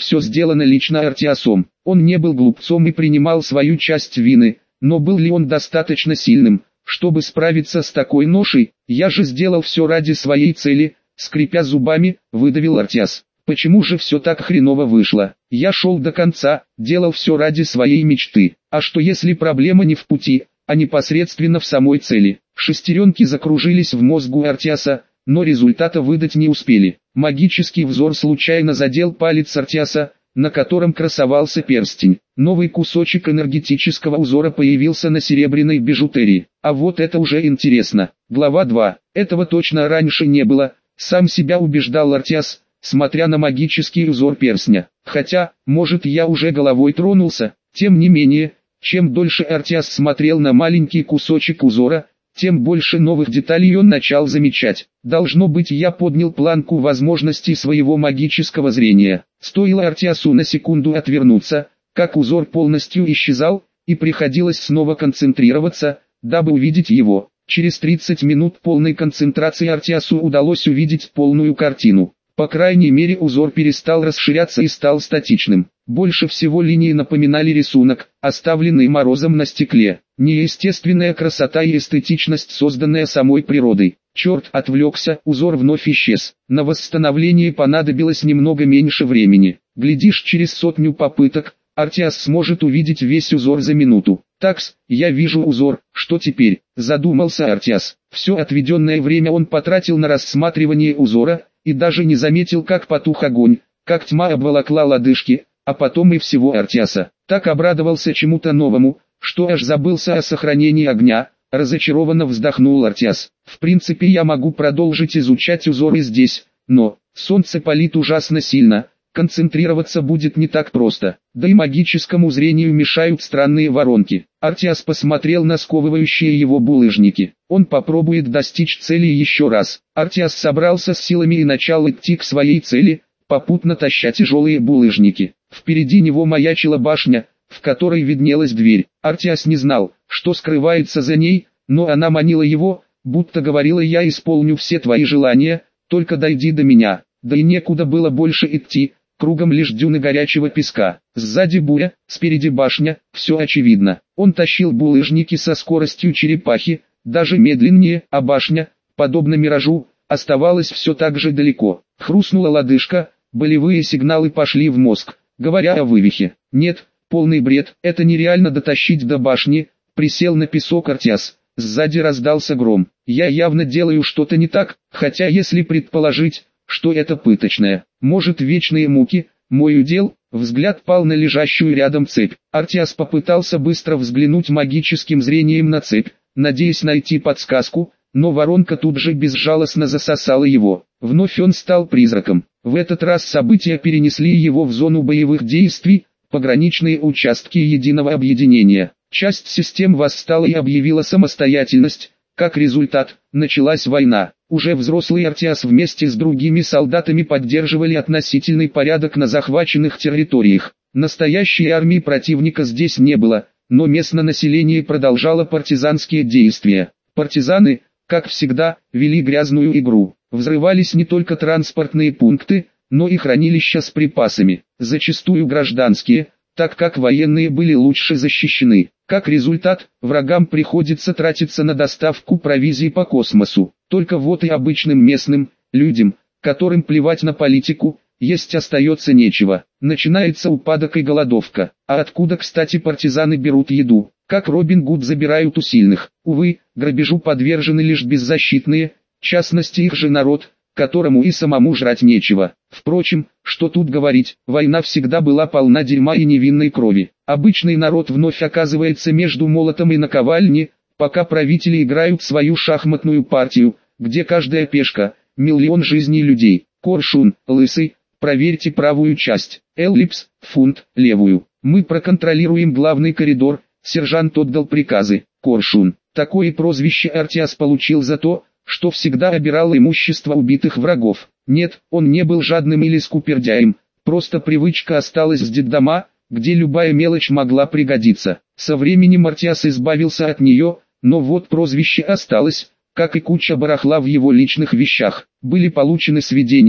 все сделано лично Артиасом. Он не был глупцом и принимал свою часть вины, но был ли он достаточно сильным, чтобы справиться с такой ношей? Я же сделал все ради своей цели, скрипя зубами, выдавил Артиас. Почему же все так хреново вышло? Я шел до конца, делал все ради своей мечты. А что если проблема не в пути, а непосредственно в самой цели? Шестеренки закружились в мозгу Артиаса, но результата выдать не успели. Магический взор случайно задел палец Артиаса, на котором красовался перстень. Новый кусочек энергетического узора появился на серебряной бижутерии. А вот это уже интересно. Глава два. Этого точно раньше не было, сам себя убеждал Артиас, смотря на магический узор перстня. Хотя, может, я уже головой тронулся. Тем не менее, чем дольше Артиас смотрел на маленький кусочек узора, тем больше новых деталей он начал замечать. Должно быть, я поднял планку возможностей своего магического зрения. Стоило Артиасу на секунду отвернуться, как узор полностью исчезал, и приходилось снова концентрироваться, дабы увидеть его. Через тридцать минут полной концентрации Артиасу удалось увидеть полную картину. По крайней мере, узор перестал расширяться и стал статичным. Больше всего линии напоминали рисунок, оставленный морозом на стекле. Неестественная красота и эстетичность, созданная самой природой. Черт, отвлекся, узор вновь исчез. На восстановление понадобилось немного меньше времени. Глядишь, через сотню попыток Артиас сможет увидеть весь узор за минуту. Такс, я вижу узор, что теперь? Задумался Артиас. Все отведенное время он потратил на рассматривание узора, и даже не заметил, как потух огонь, как тьма обволокла лодыжки, а потом и всего Артиаса. Так обрадовался чему-то новому, что аж забылся о сохранении огня. Разочарованно вздохнул Артиас. В принципе, я могу продолжить изучать узоры здесь, но солнце палит ужасно сильно, концентрироваться будет не так просто, да и магическому зрению мешают странные воронки. Артиас посмотрел на сковывающие его булыжники. Он попробует достичь цели еще раз. Артиас собрался с силами и начал идти к своей цели, попутно таща тяжелые булыжники. Впереди него маячила башня, в которой виднелась дверь. Артиас не знал, что скрывается за ней, но она манила его, будто говорила: «Я исполню все твои желания, только дойди до меня». Да и некуда было больше идти, кругом лишь дюны горячего песка. Сзади буря, спереди башня, все очевидно. Он тащил булыжники со скоростью черепахи, даже медленнее, а башня, подобно миражу, оставалась все так же далеко. Хрустнула лодыжка, болевые сигналы пошли в мозг, говоря о вывихе. Нет, полный бред, это нереально дотащить до башни. Присел на песок Артиас. Сзади раздался гром. Я явно делаю что-то не так, хотя если предположить, что это пыточное, может, вечные муки, мой удел. Взгляд пал на лежащую рядом цепь. Артиас попытался быстро взглянуть магическим зрением на цепь, надеясь найти подсказку, но воронка тут же безжалостно засосала его. Вновь он стал призраком. В этот раз события перенесли его в зону боевых действий, пограничные участки единого объединения. Часть систем восстала и объявила самостоятельность. Как результат, началась война. Уже взрослый Артиас вместе с другими солдатами поддерживали относительный порядок на захваченных территориях. Настоящей армии противника здесь не было, но местное население продолжало партизанские действия. Партизаны, как всегда, вели грязную игру. Взрывались не только транспортные пункты, но и хранилища с припасами, зачастую гражданские, так как военные были лучше защищены. Как результат, врагам приходится тратиться на доставку провизии по космосу. Только вот и обычным местным людям, которым плевать на политику, есть остается нечего. Начинается упадок и голодовка. А откуда, кстати, партизаны берут еду? Как Робин Гуд забирают у сильных. Увы, грабежу подвержены лишь беззащитные, в частности их же народ, которому и самому жрать нечего. Впрочем, что тут говорить, война всегда была полна дерьма и невинной крови. Обычный народ вновь оказывается между молотом и наковальней, пока правители играют свою шахматную партию, где каждая пешка – миллион жизней людей. Коршун, лысый, проверьте правую часть. Эллипс, фунт, левую. Мы проконтролируем главный коридор, сержант отдал приказы. Коршун. Такое прозвище Артиас получил за то, что всегда обирал имущество убитых врагов. Нет, он не был жадным или скупердяем, просто привычка осталась с детдома, где любая мелочь могла пригодиться. Со временем Артиас избавился от нее, но вот прозвище осталось, как и куча барахла в его личных вещах. Были получены сведения,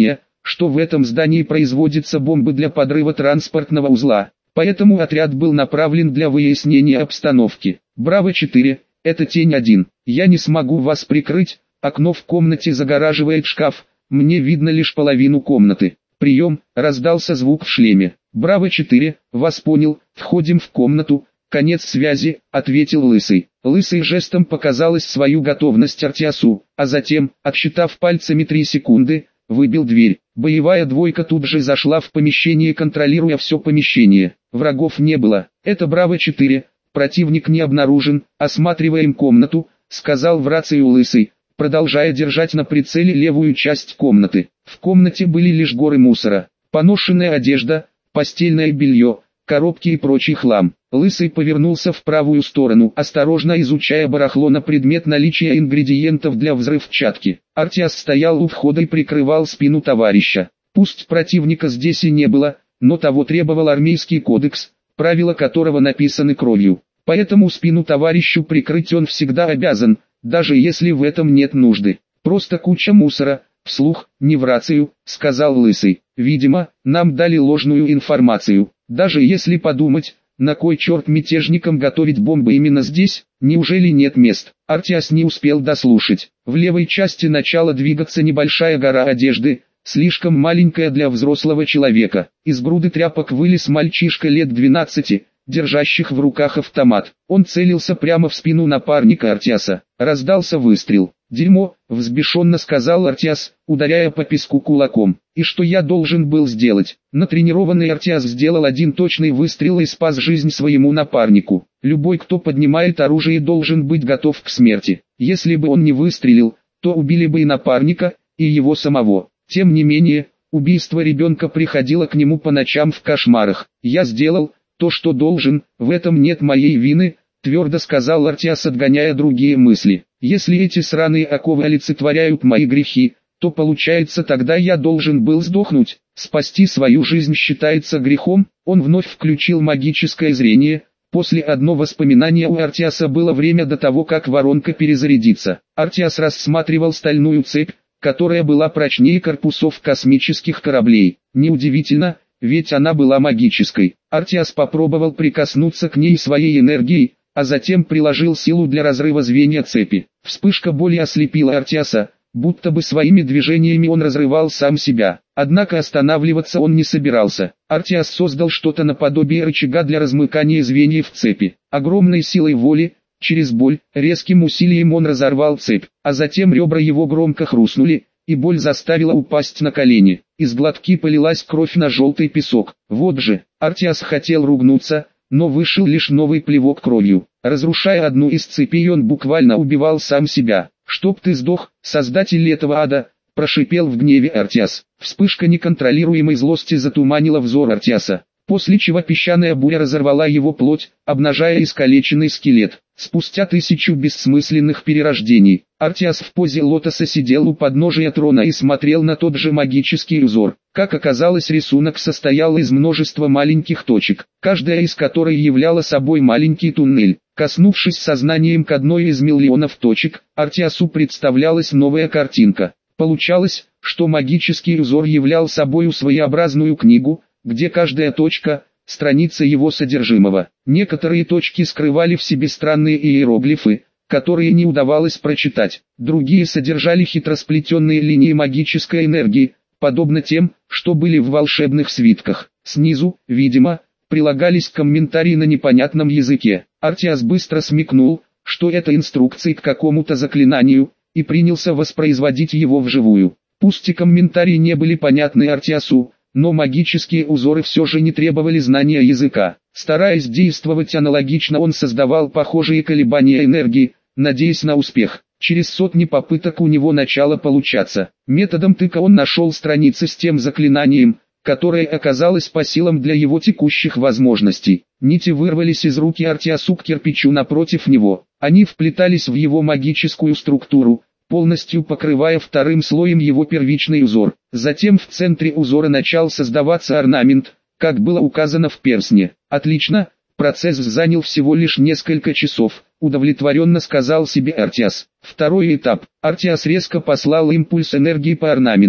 что в этом здании производятся бомбы для подрыва транспортного узла. Поэтому отряд был направлен для выяснения обстановки. Браво четыре, это Тень один. Я не смогу вас прикрыть, окно в комнате загораживает шкаф, мне видно лишь половину комнаты. Прием, раздался звук в шлеме. Браво четыре, вас понял, входим в комнату. Конец связи, ответил Лысый. Лысый жестом показалось свою готовность Артиасу, а затем, отсчитав пальцами три секунды, выбил дверь. Боевая двойка тут же зашла в помещение, контролируя все помещение. Врагов не было. Это Браво четыре, противник не обнаружен, осматриваем комнату, сказал в рацию Лысый, продолжая держать на прицеле левую часть комнаты. В комнате были лишь горы мусора, поношенная одежда, постельное белье, коробки и прочий хлам. Лысый повернулся в правую сторону, осторожно изучая барахло на предмет наличия ингредиентов для взрывчатки. Артиас стоял у входа и прикрывал спину товарища. Пусть противника здесь и не было, но того требовал армейский кодекс, правила которого написаны кровью. Поэтому спину товарищу прикрыть он всегда обязан, даже если в этом нет нужды. Просто куча мусора, вслух, не в рацию, сказал Лысый. Видимо, нам дали ложную информацию. Даже если подумать, на кой черт мятежникам готовить бомбы именно здесь, неужели нет мест? Артиас не успел дослушать. В левой части начала двигаться небольшая гора одежды, слишком маленькая для взрослого человека. Из груды тряпок вылез мальчишка лет двенадцати, держащих в руках автомат. Он целился прямо в спину напарника Артиаса. Раздался выстрел. «Дерьмо», — взбешенно сказал Артиас, ударяя по песку кулаком. «И что я должен был сделать?» Натренированный Артиас сделал один точный выстрел и спас жизнь своему напарнику. Любой, кто поднимает оружие, должен быть готов к смерти. Если бы он не выстрелил, то убили бы и напарника, и его самого. Тем не менее, убийство ребенка приходило к нему по ночам в кошмарах. «Я сделал то, что должен, в этом нет моей вины», — твердо сказал Артиас, отгоняя другие мысли. «Если эти сраные оковы олицетворяют мои грехи, то получается, тогда я должен был сдохнуть. Спасти свою жизнь считается грехом». Он вновь включил магическое зрение. После одного воспоминания у Артиаса было время до того, как воронка перезарядится. Артиас рассматривал стальную цепь, которая была прочнее корпусов космических кораблей. Неудивительно, ведь она была магической. Артиас попробовал прикоснуться к ней своей энергией, а затем приложил силу для разрыва звенья цепи. Вспышка боли ослепила Артиаса, будто бы своими движениями он разрывал сам себя. Однако останавливаться он не собирался. Артиас создал что-то наподобие рычага для размыкания звеньев цепи. Огромной силой воли, через боль, резким усилием он разорвал цепь, а затем ребра его громко хрустнули, и боль заставила упасть на колени. Из глотки полилась кровь на желтый песок. Вот же, Артиас хотел ругнуться, но вышел лишь новый плевок кровью. Разрушая одну из цепей, он буквально убивал сам себя. «Чтоб ты сдох, создатель этого ада!» – прошипел в гневе Артиас. Вспышка неконтролируемой злости затуманила взор Артиаса, после чего песчаная буря разорвала его плоть, обнажая искалеченный скелет. Спустя тысячу бессмысленных перерождений, Артиас в позе лотоса сидел у подножия трона и смотрел на тот же магический узор. Как оказалось, рисунок состоял из множества маленьких точек, каждая из которых являла собой маленький туннель. Коснувшись сознанием к одной из миллионов точек, Артиасу представлялась новая картинка. Получалось, что магический узор являл собою своеобразную книгу, где каждая точка – страница его содержимого. Некоторые точки скрывали в себе странные иероглифы, которые не удавалось прочитать. Другие содержали хитросплетенные линии магической энергии, подобно тем, что были в волшебных свитках. Снизу, видимо, прилагались комментарии на непонятном языке. Артиас быстро смекнул, что это инструкции к какому-то заклинанию, и принялся воспроизводить его вживую. Пусть и комментарии не были понятны Артиасу, но магические узоры все же не требовали знания языка. Стараясь действовать аналогично, он создавал похожие колебания энергии, надеясь на успех. Через сотни попыток у него начало получаться. Методом тыка он нашел страницы с тем заклинанием, которое оказалось по силам для его текущих возможностей. Нити вырвались из руки Артиасу к кирпичу напротив него. Они вплетались в его магическую структуру, полностью покрывая вторым слоем его первичный узор. Затем в центре узора начал создаваться орнамент, как было указано в перстне. «Отлично, процесс занял всего лишь несколько часов», — удовлетворенно сказал себе Артиас. Второй этап. Артиас резко послал импульс энергии по орнаменту.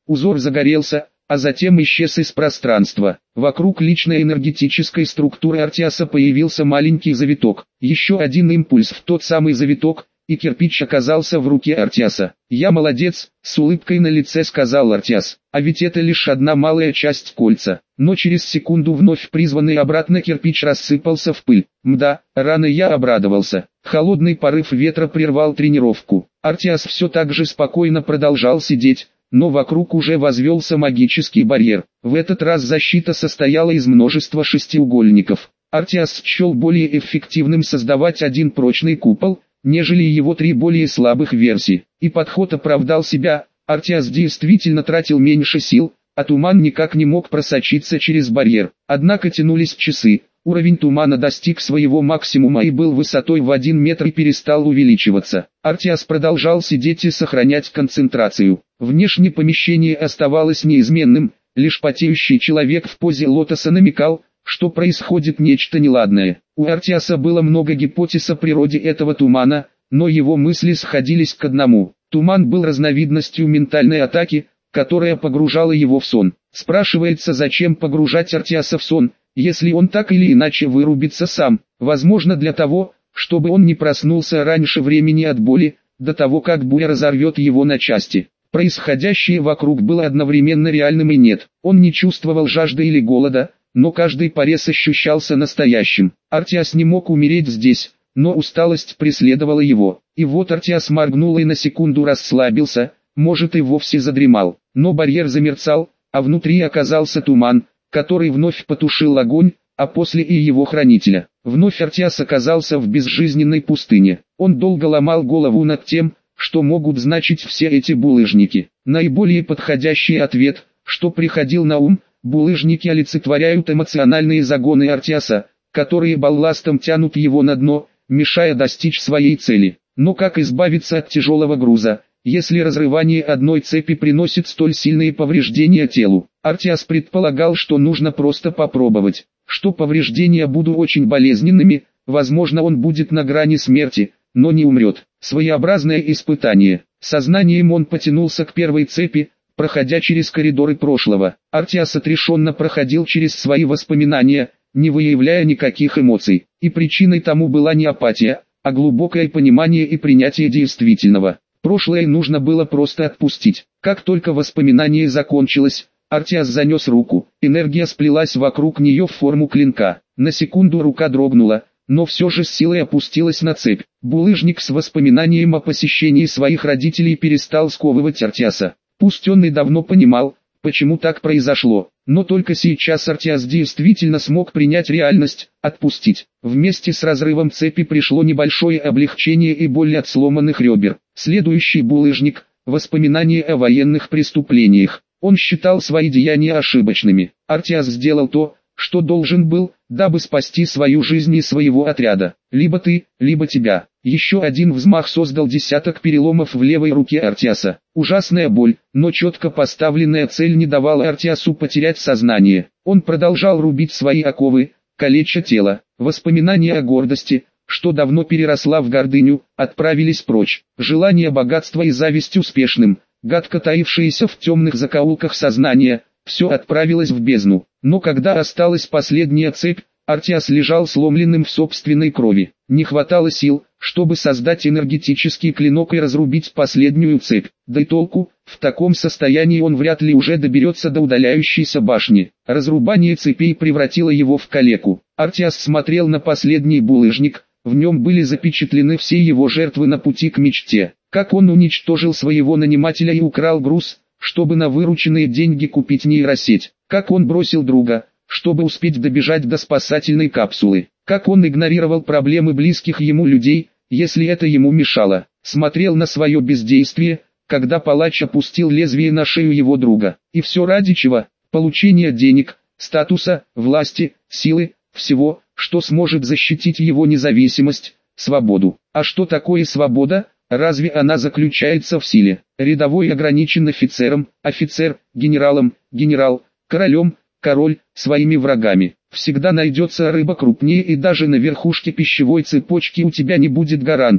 Узор загорелся, а затем исчез из пространства. Вокруг личной энергетической структуры Артиаса появился маленький завиток. Еще один импульс в тот самый завиток, и кирпич оказался в руке Артиаса. «Я молодец», — с улыбкой на лице сказал Артиас. «А ведь это лишь одна малая часть кольца». Но через секунду вновь призванный обратно кирпич рассыпался в пыль. Мда, рано я обрадовался. Холодный порыв ветра прервал тренировку. Артиас все так же спокойно продолжал сидеть, но вокруг уже возвелся магический барьер. В этот раз защита состояла из множества шестиугольников. Артиас счел более эффективным создавать один прочный купол, нежели его три более слабых версии. И подход оправдал себя. Артиас действительно тратил меньше сил, а туман никак не мог просочиться через барьер. Однако тянулись часы, уровень тумана достиг своего максимума и был высотой в один метр и перестал увеличиваться. Артиас продолжал сидеть и сохранять концентрацию. Внешнее помещение оставалось неизменным, лишь потеющий человек в позе лотоса намекал, что происходит нечто неладное. У Артиаса было много гипотез о природе этого тумана, но его мысли сходились к одному. Туман был разновидностью ментальной атаки, которая погружала его в сон. Спрашивается, зачем погружать Артиаса в сон, если он так или иначе вырубится сам? Возможно, для того, чтобы он не проснулся раньше времени от боли, до того как буря разорвет его на части. Происходящее вокруг было одновременно реальным и нет. Он не чувствовал жажды или голода, но каждый порез ощущался настоящим. Артиас не мог умереть здесь, но усталость преследовала его. И вот Артиас моргнул и на секунду расслабился, может и вовсе задремал. Но барьер замерцал, а внутри оказался туман, который вновь потушил огонь, а после и его хранителя. Вновь Артиас оказался в безжизненной пустыне. Он долго ломал голову над тем, что могут значить все эти булыжники. Наиболее подходящий ответ, что приходил на ум: булыжники олицетворяют эмоциональные загоны Артиаса, которые балластом тянут его на дно, мешая достичь своей цели. Но как избавиться от тяжелого груза, если разрывание одной цепи приносит столь сильные повреждения телу? Артиас предполагал, что нужно просто попробовать, что повреждения будут очень болезненными, возможно он будет на грани смерти, но не умрет. Своеобразное испытание. Сознанием он потянулся к первой цепи, проходя через коридоры прошлого. Артиас отрешенно проходил через свои воспоминания, не выявляя никаких эмоций. И причиной тому была не апатия, а глубокое понимание и принятие действительного. Прошлое нужно было просто отпустить. Как только воспоминание закончилось, Артиас занес руку. Энергия сплелась вокруг нее в форму клинка. На секунду рука дрогнула, но все же с силой опустилась на цепь. Булыжник с воспоминанием о посещении своих родителей перестал сковывать Артиаса. Пусть он и давно понимал, почему так произошло, но только сейчас Артиас действительно смог принять реальность, отпустить. Вместе с разрывом цепи пришло небольшое облегчение и боль от сломанных ребер. Следующий булыжник – воспоминания о военных преступлениях. Он считал свои деяния ошибочными. Артиас сделал то, что должен был, дабы спасти свою жизнь и своего отряда. Либо ты, либо тебя. Еще один взмах создал десяток переломов в левой руке Артиаса. Ужасная боль, но четко поставленная цель не давала Артиасу потерять сознание. Он продолжал рубить свои оковы, калеча тело. Воспоминания о гордости, что давно переросла в гордыню, отправились прочь. Желание богатства и зависть успешным, гадко таившиеся в темных закоулках сознания, все отправилось в бездну. Но когда осталась последняя цепь, Артиас лежал сломленным в собственной крови. Не хватало сил, чтобы создать энергетический клинок и разрубить последнюю цепь. Да и толку, в таком состоянии он вряд ли уже доберется до удаляющейся башни. Разрубание цепей превратило его в калеку. Артиас смотрел на последний булыжник, в нем были запечатлены все его жертвы на пути к мечте. Как он уничтожил своего нанимателя и украл груз, чтобы на вырученные деньги купить нейросеть. Как он бросил друга, чтобы успеть добежать до спасательной капсулы. Как он игнорировал проблемы близких ему людей, если это ему мешало. Смотрел на свое бездействие, когда палач опустил лезвие на шею его друга. И все ради чего? Получения денег, статуса, власти, силы, всего, что сможет защитить его независимость, свободу. А что такое свобода? Разве она заключается в силе? Рядовой ограничен офицером, офицер, генералом, генерал, королем, король, своими врагами. Всегда найдется рыба крупнее, и даже на верхушке пищевой цепочки у тебя не будет гарантии,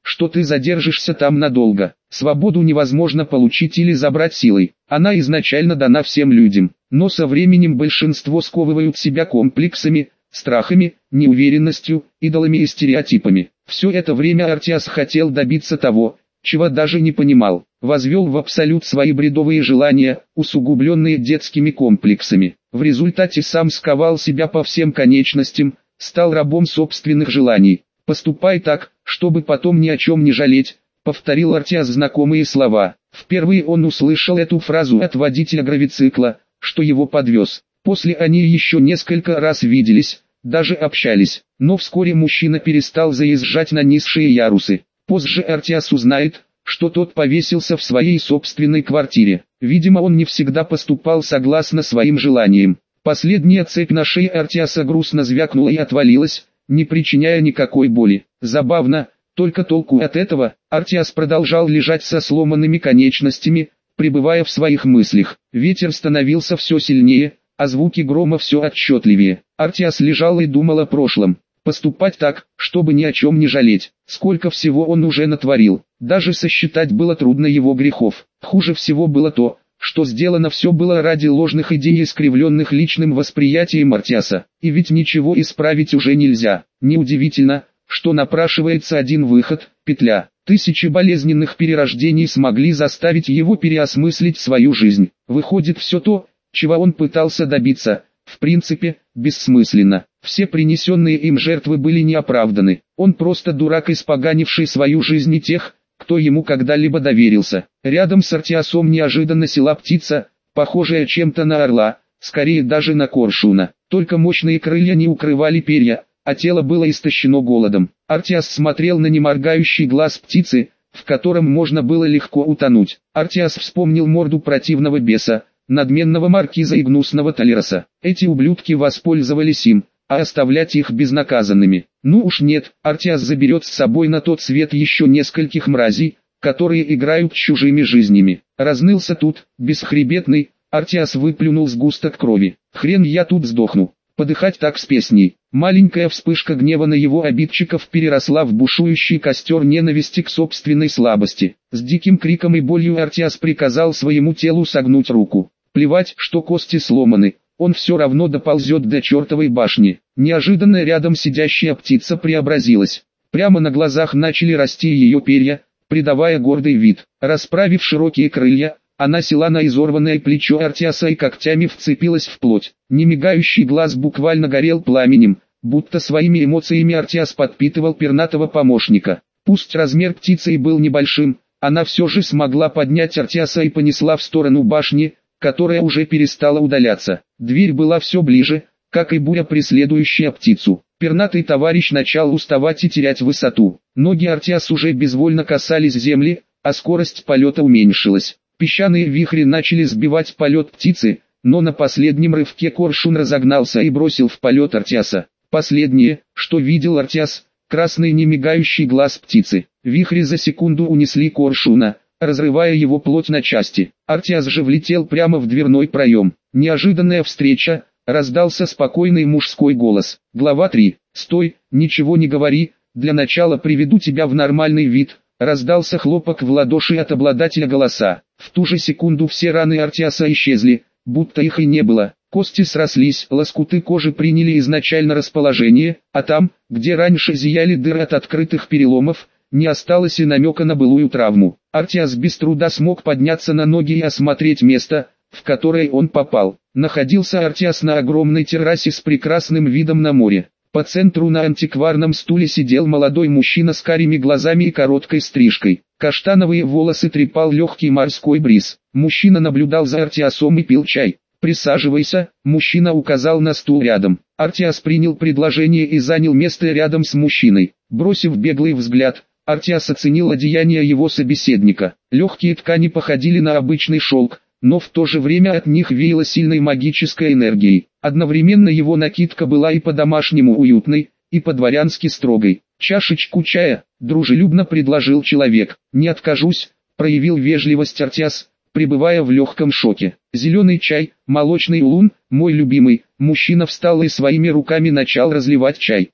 что ты задержишься там надолго. Свободу невозможно получить или забрать силой. Она изначально дана всем людям, но со временем большинство сковывают себя комплексами, страхами, неуверенностью, идолами и стереотипами. Все это время Артиас хотел добиться того, чего даже не понимал, возвел в абсолют свои бредовые желания, усугубленные детскими комплексами. В результате сам сковал себя по всем конечностям, стал рабом собственных желаний. «Поступай так, чтобы потом ни о чем не жалеть», — повторил Артиас знакомые слова. Впервые он услышал эту фразу от водителя гравицикла, что его подвез. После они еще несколько раз виделись, даже общались, но вскоре мужчина перестал заезжать на низшие ярусы. Позже Артиас узнает, что тот повесился в своей собственной квартире. Видимо, он не всегда поступал согласно своим желаниям. Последняя цепь на шее Артиаса грустно звякнула и отвалилась, не причиняя никакой боли. Забавно, только толку от этого. Артиас продолжал лежать со сломанными конечностями, пребывая в своих мыслях. Ветер становился все сильнее, а звуки грома все отчетливее. Артиас лежал и думал о прошлом. Поступать так, чтобы ни о чем не жалеть. Сколько всего он уже натворил. Даже сосчитать было трудно его грехов. Хуже всего было то, что сделано все было ради ложных идей, искривленных личным восприятием Артиаса. И ведь ничего исправить уже нельзя. Неудивительно, что напрашивается один выход – петля. Тысячи болезненных перерождений смогли заставить его переосмыслить свою жизнь. Выходит, все то, чего он пытался добиться, в принципе, бессмысленно. Все принесенные им жертвы были неоправданы. Он просто дурак, испоганивший свою жизнь и тех, кто ему когда-либо доверился. Рядом с Артиасом неожиданно села птица, похожая чем-то на орла, скорее даже на коршуна. Только мощные крылья не укрывали перья, а тело было истощено голодом. Артиас смотрел на неморгающий глаз птицы, в котором можно было легко утонуть. Артиас вспомнил морду противного беса, надменного маркиза и гнусного Толероса. Эти ублюдки воспользовались им, а оставлять их безнаказанными. Ну уж нет, Артиас заберет с собой на тот свет еще нескольких мразей, которые играют чужими жизнями. Разнылся тут, бесхребетный, Артиас выплюнул сгусток крови. Хрен я тут сдохну. Подыхать так с песней. Маленькая вспышка гнева на его обидчиков переросла в бушующий костер ненависти к собственной слабости. С диким криком и болью Артиас приказал своему телу согнуть руку. Плевать, что кости сломаны. Он все равно доползет до чертовой башни. Неожиданно рядом сидящая птица преобразилась. Прямо на глазах начали расти ее перья, придавая гордый вид. Расправив широкие крылья, она села на изорванное плечо Артиаса и когтями вцепилась в плоть. Немигающий глаз буквально горел пламенем, будто своими эмоциями Артиас подпитывал пернатого помощника. Пусть размер птицы и был небольшим, она все же смогла поднять Артиаса и понесла в сторону башни, которая уже перестала удаляться. Дверь была все ближе, как и буря, преследующая птицу. Пернатый товарищ начал уставать и терять высоту. Ноги Артиас уже безвольно касались земли, а скорость полета уменьшилась. Песчаные вихри начали сбивать полет птицы, но на последнем рывке коршун разогнался и бросил в полет Артиаса. Последнее, что видел Артиас, красный немигающий глаз птицы. Вихри за секунду унесли коршуна, разрывая его плоть на части. Артиас же влетел прямо в дверной проем. Неожиданная встреча, раздался спокойный мужской голос. Глава три. «Стой, ничего не говори, для начала приведу тебя в нормальный вид», раздался хлопок в ладоши от обладателя голоса. В ту же секунду все раны Артиаса исчезли, будто их и не было. Кости срослись, лоскуты кожи приняли изначально расположение, а там, где раньше зияли дыры от открытых переломов, не осталось и намека на былую травму. Артиас без труда смог подняться на ноги и осмотреть место, в которое он попал. Находился Артиас на огромной террасе с прекрасным видом на море. По центру на антикварном стуле сидел молодой мужчина с карими глазами и короткой стрижкой. Каштановые волосы трепал легкий морской бриз. Мужчина наблюдал за Артиасом и пил чай. «Присаживайся», мужчина указал на стул рядом. Артиас принял предложение и занял место рядом с мужчиной. Бросив беглый взгляд, Артиас оценил одеяние его собеседника. Легкие ткани походили на обычный шелк, но в то же время от них веяло сильной магической энергией. Одновременно его накидка была и по-домашнему уютной, и по-дворянски строгой. «Чашечку чая», — дружелюбно предложил человек. «Не откажусь», — проявил вежливость Артиас, пребывая в легком шоке. «Зеленый чай, молочный улун, мой любимый». Мужчина встал и своими руками начал разливать чай.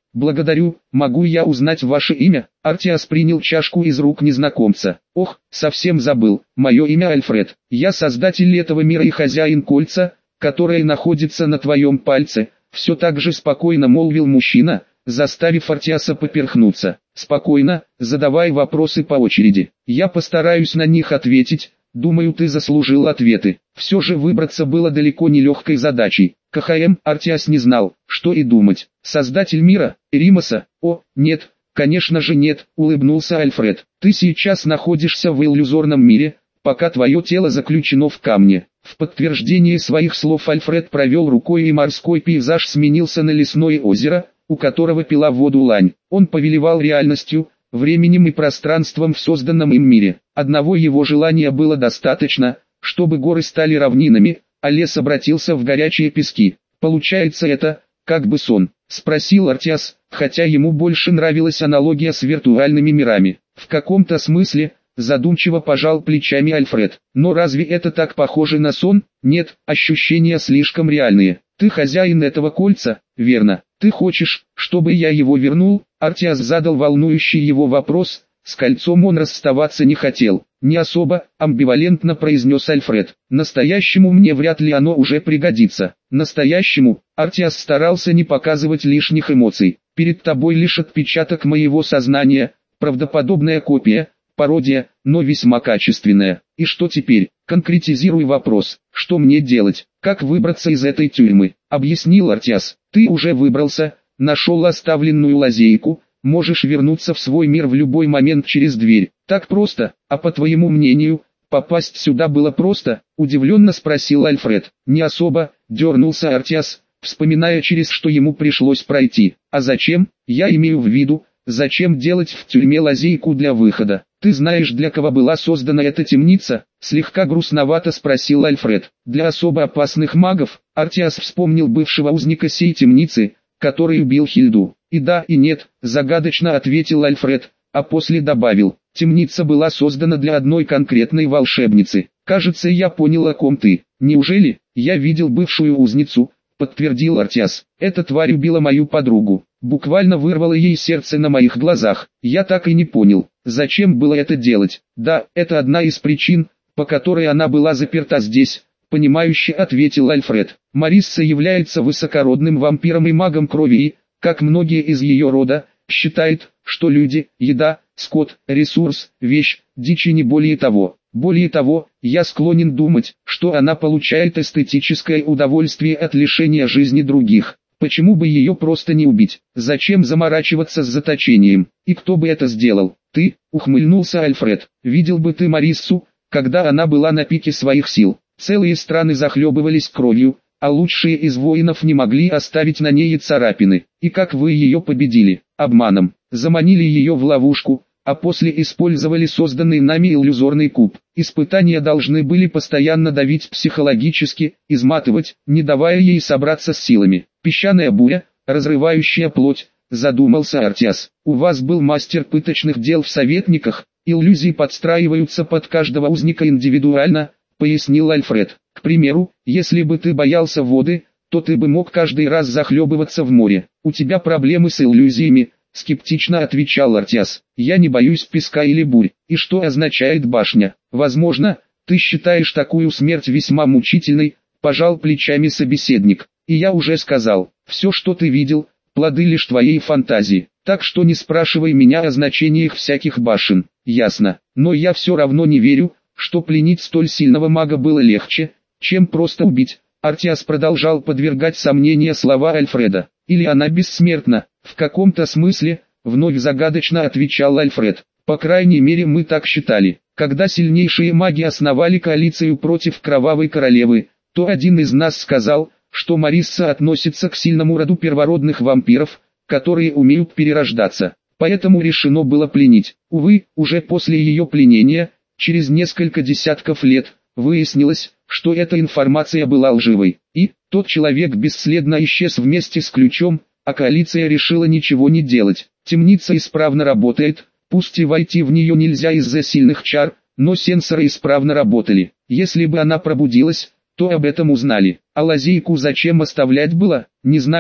Благодарю, могу я узнать ваше имя? Артиас принял чашку из рук незнакомца. Ох, совсем забыл, мое имя Альфред. Я создатель этого мира и хозяин кольца, которое находится на твоем пальце. Все так же спокойно молвил мужчина, заставив Артиаса поперхнуться. Спокойно, задавай вопросы по очереди. Я постараюсь на них ответить. Думаю, ты заслужил ответы. Все же выбраться было далеко не легкой задачей. КХМ Артиас не знал, что и думать. Создатель мира, Эримоса? О, нет, конечно же нет, улыбнулся Альфред. Ты сейчас находишься в иллюзорном мире, пока твое тело заключено в камне. В подтверждение своих слов Альфред провел рукой, и морской пейзаж сменился на лесное озеро, у которого пила воду лань. Он повелевал реальностью, временем и пространством в созданном им мире. Одного его желания было достаточно, чтобы горы стали равнинами, а лес обратился в горячие пески. Получается это, как бы сон? Спросил Артиас, хотя ему больше нравилась аналогия с виртуальными мирами. В каком-то смысле, задумчиво пожал плечами Альфред. Но разве это так похоже на сон? Нет, ощущения слишком реальные. Ты хозяин этого кольца, верно? Ты хочешь, чтобы я его вернул? Артиас задал волнующий его вопрос. С кольцом он расставаться не хотел. Не особо, амбивалентно произнес Альфред. Настоящему мне вряд ли оно уже пригодится. Настоящему, Артиас старался не показывать лишних эмоций. Перед тобой лишь отпечаток моего сознания, правдоподобная копия, пародия, но весьма качественная. И что теперь? Конкретизируй вопрос. Что мне делать? Как выбраться из этой тюрьмы? Объяснил Артиас. Ты уже выбрался, нашел оставленную лазейку. Можешь вернуться в свой мир в любой момент через дверь. Так просто, а по твоему мнению, попасть сюда было просто? Удивленно спросил Альфред. Не особо, дернулся Артиас, вспоминая, через что ему пришлось пройти. А зачем? Я имею в виду, зачем делать в тюрьме лазейку для выхода? Ты знаешь, для кого была создана эта темница? Слегка грустновато спросил Альфред. Для особо опасных магов. Артиас вспомнил бывшего узника сей темницы, который убил Хильду. И да, и нет, загадочно ответил Альфред, а после добавил. Темница была создана для одной конкретной волшебницы. Кажется, я понял, о ком ты. Неужели? Я видел бывшую узницу, подтвердил Артиас. Эта тварь убила мою подругу. Буквально вырвала ей сердце на моих глазах. Я так и не понял, зачем было это делать. Да, это одна из причин, по которой она была заперта здесь. Понимающе ответил Альфред. Марисса является высокородным вампиром и магом крови и, как многие из ее рода, считает, что люди, еда, скот, ресурс, вещь, дичь и не более того. Более того, я склонен думать, что она получает эстетическое удовольствие от лишения жизни других. Почему бы ее просто не убить? Зачем заморачиваться с заточением? И кто бы это сделал? Ты, ухмыльнулся Альфред. Видел бы ты Мариссу, когда она была на пике своих сил. Целые страны захлебывались кровью, а лучшие из воинов не могли оставить на ней царапины. И как вы ее победили? Обманом. Заманили ее в ловушку, а после использовали созданный нами иллюзорный куб. Испытания должны были постоянно давить психологически, изматывать, не давая ей собраться с силами. Песчаная буря, разрывающая плоть, задумался Артиас. У вас был мастер пыточных дел в советниках, иллюзии подстраиваются под каждого узника индивидуально, пояснил Альфред. К примеру, если бы ты боялся воды, то ты бы мог каждый раз захлебываться в море. У тебя проблемы с иллюзиями, скептично отвечал Артиас. Я не боюсь песка или бурь. И что означает башня? Возможно, ты считаешь такую смерть весьма мучительной, пожал плечами собеседник. И я уже сказал, все, что ты видел, плоды лишь твоей фантазии. Так что не спрашивай меня о значениях всяких башен. Ясно. Но я все равно не верю, что пленить столь сильного мага было легче, чем просто убить. Артиас продолжал подвергать сомнения слова Альфреда. Или она бессмертна? В каком-то смысле, вновь загадочно отвечал Альфред. По крайней мере, мы так считали. Когда сильнейшие маги основали коалицию против Кровавой Королевы, то один из нас сказал, что Марисса относится к сильному роду первородных вампиров, которые умеют перерождаться. Поэтому решено было пленить. Увы, уже после ее пленения, через несколько десятков лет, выяснилось, что эта информация была лживой. И, тот человек бесследно исчез вместе с ключом, а коалиция решила ничего не делать. Темница исправно работает, пусть и войти в нее нельзя из-за сильных чар, но сенсоры исправно работали. Если бы она пробудилась, то об этом узнали. А лазейку зачем оставлять было, не знаю,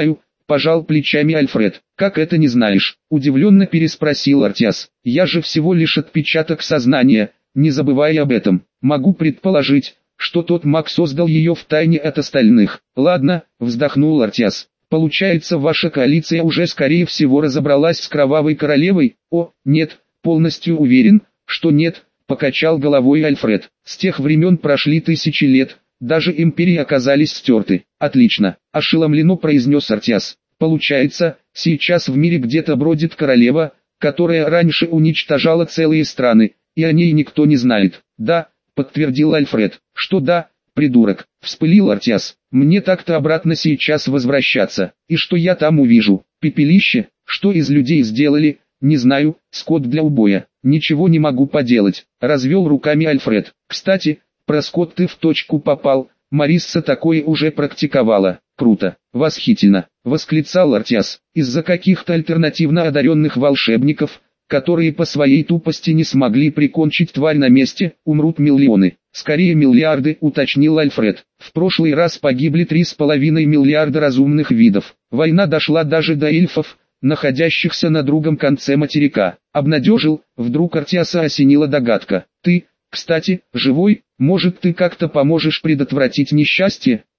пожал плечами Альфред. Как это не знаешь? Удивленно переспросил Артиас. Я же всего лишь отпечаток сознания, не забывай об этом. Могу предположить, что тот маг создал ее втайне от остальных. Ладно, вздохнул Артиас. Получается, ваша коалиция уже скорее всего разобралась с Кровавой Королевой? О, нет, полностью уверен, что нет, покачал головой Альфред. С тех времен прошли тысячи лет, даже империи оказались стерты. Отлично, ошеломленно произнес Артиас. Получается, сейчас в мире где-то бродит королева, которая раньше уничтожала целые страны, и о ней никто не знает. Да, подтвердил Альфред. Что да, придурок, вспылил Артиас. Мне так-то обратно сейчас возвращаться. И что я там увижу? Пепелище? Что из людей сделали? Не знаю, скот для убоя. Ничего не могу поделать, развел руками Альфред. Кстати, про скот ты в точку попал. Марисса такое уже практиковала. Круто, восхитительно, восклицал Артиас. Из-за каких-то альтернативно одаренных волшебников, которые по своей тупости не смогли прикончить тварь на месте, умрут миллионы. Скорее миллиарды, уточнил Альфред. В прошлый раз погибли три с половиной миллиарда разумных видов. Война дошла даже до эльфов, находящихся на другом конце материка. Обнадежил, вдруг Артиаса осенила догадка. Ты, кстати, живой, может ты как-то поможешь предотвратить несчастье?